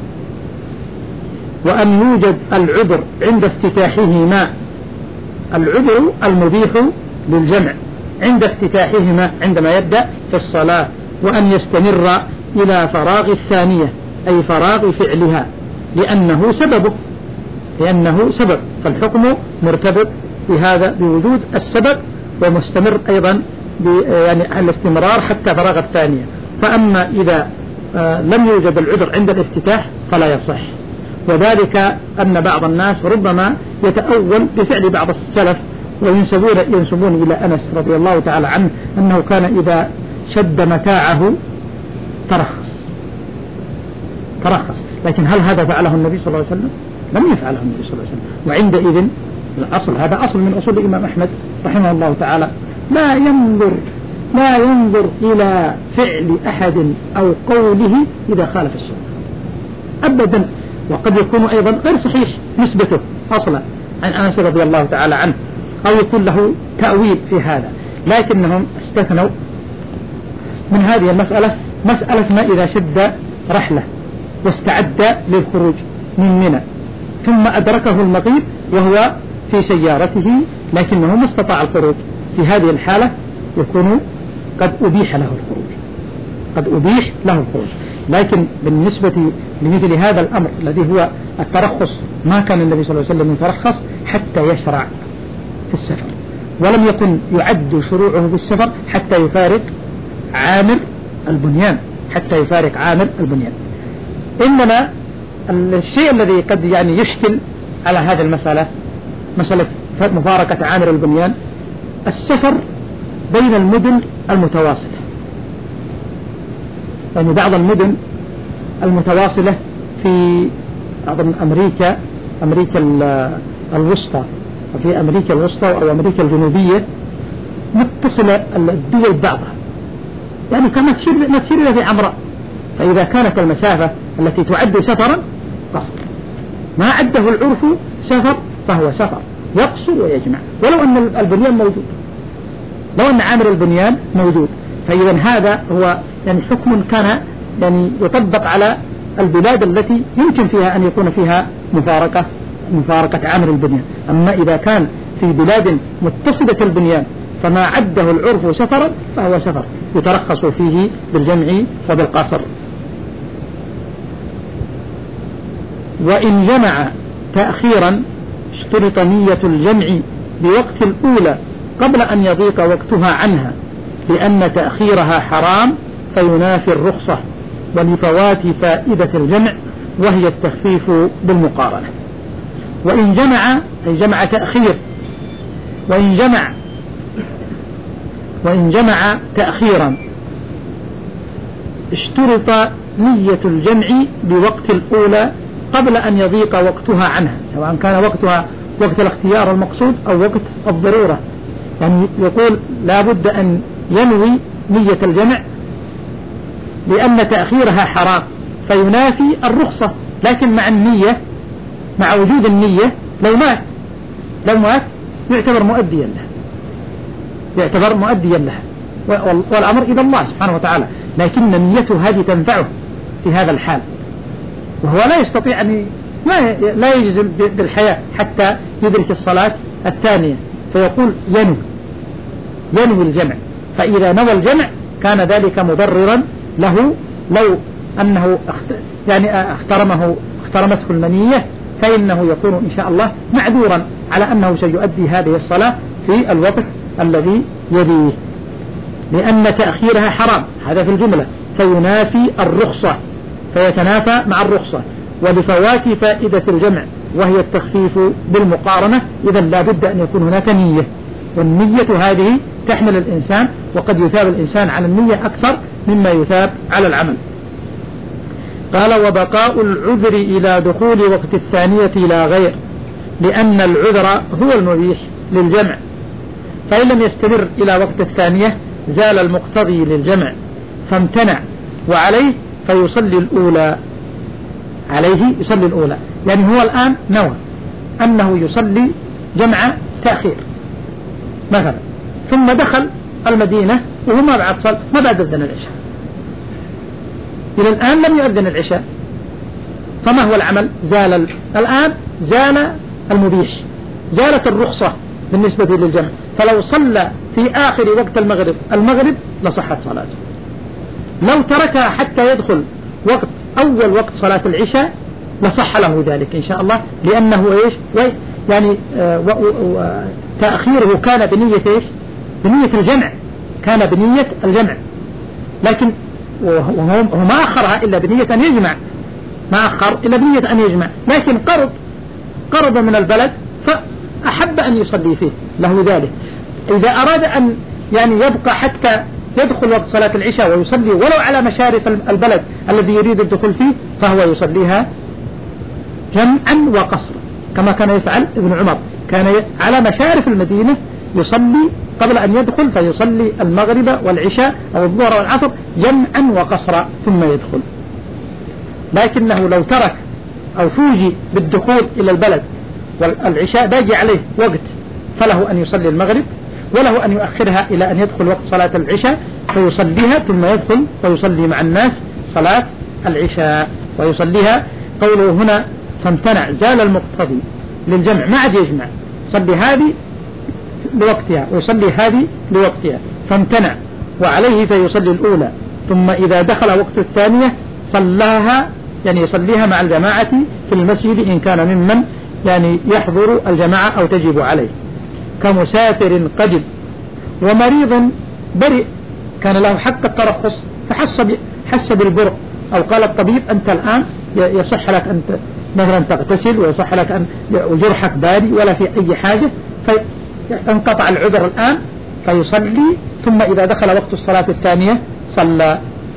وأن يوجد العذر عند افتتاحهما، العذر المبيح للجمع عند افتتاحهما عندما يبدأ في الصلاة، وأن يستمر إلى فراغ الثانية أي فراغ فعلها لأنه سببه لأنه سبب، فالحكم مرتبط بهذا بوجود السبب ومستمر أيضا يعني الاستمرار حتى فراغ الثانية. فأما إذا لم يوجد العذر عند الافتتاح فلا يصح، وذلك أن بعض الناس ربما يتأول بفعل بعض السلف وينسبون ينسبون إلى أنس رضي الله تعالى عنه أنه كان إذا شد متاعه ترخص ترخص لكن هل هذا فعله النبي صلى الله عليه وسلم؟ لم يفعله النبي صلى الله عليه وسلم. وعندئذ الأصل، هذا أصل من أصول الإمام أحمد رحمه الله تعالى، لا ينظر لا ينظر إلى فعل أحد أو قوله إذا خالف السنة أبدا. وقد يكون أيضا غير صحيح نسبته أصلا عن أنس رضي الله تعالى عنه، أو يكون له تأويل في هذا، لكنهم استثنوا من هذه المسألة مسألة ما إذا شد رحلة واستعد للخروج من منى ثم أدركه المغيب وهو في سيارته لكنه ما استطاع الخروج، في هذه الحالة يكون قد أبيح له الخروج قد أبيح له الخروج. لكن بالنسبة لمثل هذا الأمر الذي هو الترخص ما كان النبي صلى الله عليه وسلم يترخص حتى يشرع في السفر، ولم يكن يعد شروعه في السفر حتى يفارق عامر البنيان حتى يفارق عامر البنيان. إنما الشيء الذي قد يعني يشكل على هذه المسألة مسألة مفارقة عامر البنيان السفر بين المدن المتواصلة. يعني بعض المدن المتواصلة في أظن أمريكا أمريكا الوسطى وفي أمريكا الوسطى أو أمريكا الجنوبية متصلة الدول بعضها، يعني كما تشير ما تشير إلى في عمراء، فإذا كانت المسافة التي تعد سفرا قصر ما عده العرف سفر فهو سفر يقصر ويجمع، ولو أن البنيان موجود لو أن عامر البنيان موجود. فإذا هذا هو يعني حكم كان يعني يطبق على البلاد التي يمكن فيها أن يكون فيها مفارقة مفارقة عامر البنيان. أما إذا كان في بلاد متصلة البنيان فما عده العرف سفرا فهو سفر يترخص فيه بالجمع وبالقصر. وإن جمع تأخيرا اشترط نية الجمع بوقت الأولى قبل أن يضيق وقتها عنها، لأن تأخيرها حرام فينافي الرخصة ولفوات فائدة الجمع وهي التخفيف بالمقارنة. وإن جمع أي جمع تأخير وإن جمع وإن جمع تأخيرا اشترط نية الجمع بوقت الأولى قبل أن يضيق وقتها عنها، سواء كان وقتها وقت الاختيار المقصود أو وقت الضرورة. يعني يقول لا بد أن ينوي نية الجمع لأن تأخيرها حرام فينافي الرخصة، لكن مع النية مع وجود النية لو مات لو مات يعتبر مؤديا له يعتبر مؤديا له والأمر إلى الله سبحانه وتعالى، لكن نيته هذه تنفعه في هذا الحال، وهو لا يستطيع أن لا لا يجزم بالحياة حتى يدرك الصلاة الثانية، فيقول ينوي ينوي الجمع. فإذا نوى الجمع كان ذلك مضررا له لو أنه يعني احترمه احترمته المنية، فإنه يكون إن شاء الله معذورا على أنه سيؤدي هذه الصلاة في الوقت الذي يليه، لأن تأخيرها حرام هذا في الجملة، فينافي الرخصة فيتنافى مع الرخصة ولفوات فائدة الجمع وهي التخفيف بالمقارنة. إذا لا بد أن يكون هناك نية، والنية هذه تحمل الإنسان، وقد يثاب الإنسان على النية أكثر مما يثاب على العمل. قال وبقاء العذر إلى دخول وقت الثانية لا غير، لأن العذر هو المبيح للجمع فإن لم يستمر إلى وقت الثانية زال المقتضي للجمع فامتنع وعليه فيصلي الأولى، عليه يصلي الأولى. يعني هو الآن نوى أنه يصلي جمع تأخير مثلا، ثم دخل المدينة وهو ما بعد صل ما بعد أذن العشاء، إلى الآن لم يؤذن العشاء، فما هو العمل؟ زال ال... الآن زال المبيح، زالت الرخصة بالنسبة للجمع. فلو صلى في آخر وقت المغرب المغرب لصحت صلاته، لو تركها حتى يدخل وقت أول وقت صلاة العشاء لصح له ذلك إن شاء الله، لأنه إيش يعني آه و... و... تأخيره كان بنية إيش؟ بنية الجمع، كان بنية الجمع، لكن وهو ما أخرها إلا بنية أن يجمع، ما أخر إلا بنية أن يجمع، لكن قرض قرض من البلد فأحب أن يصلي فيه له ذلك. إذا أراد أن يعني يبقى حتى يدخل وقت صلاة العشاء ويصلي ولو على مشارف البلد الذي يريد الدخول فيه فهو يصليها جمعا وقصرا كما كان يفعل ابن عمر، كان على مشارف المدينة يصلي قبل أن يدخل فيصلي المغرب والعشاء أو الظهر والعصر جمعا وقصرا ثم يدخل. لكنه لو ترك أو فوجي بالدخول إلى البلد والعشاء باقي عليه وقت فله أن يصلي المغرب، وله أن يؤخرها إلى أن يدخل وقت صلاة العشاء فيصليها ثم يدخل ويصلي مع الناس صلاة العشاء ويصليها. قوله هنا فامتنع زال المقتضي للجمع، ما عاد يجمع، صلي هذه لوقتها ويصلي هذه لوقتها فامتنع وعليه فيصلي الأولى، ثم إذا دخل وقت الثانية صلاها يعني يصليها مع الجماعة في المسجد إن كان ممن يعني يحضر الجماعة أو تجب عليه، كمسافر قدم ومريض برئ كان له حق الترخص فحس حس بالبرء، أو قال الطبيب أنت الآن يصح لك أن مثلا تغتسل ويصح لك أن جرحك باري ولا في أي حاجة فانقطع العذر الآن فيصلي، ثم إذا دخل وقت الصلاة الثانية صلى.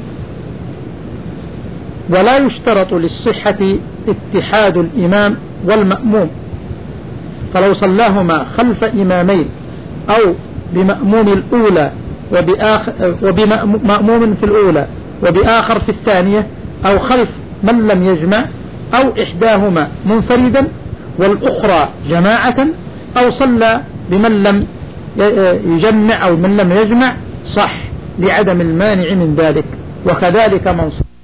ولا يشترط للصحة اتحاد الإمام والمأموم، فلو صلاهما خلف إمامين أو بمأموم الأولى وبمأموم في الأولى وبآخر في الثانية، أو خلف من لم يجمع، أو إحداهما منفردا والأخرى جماعة، أو صلى بمن لم يجمع أو من لم يجمع صح لعدم المانع من ذلك. وكذلك من صلى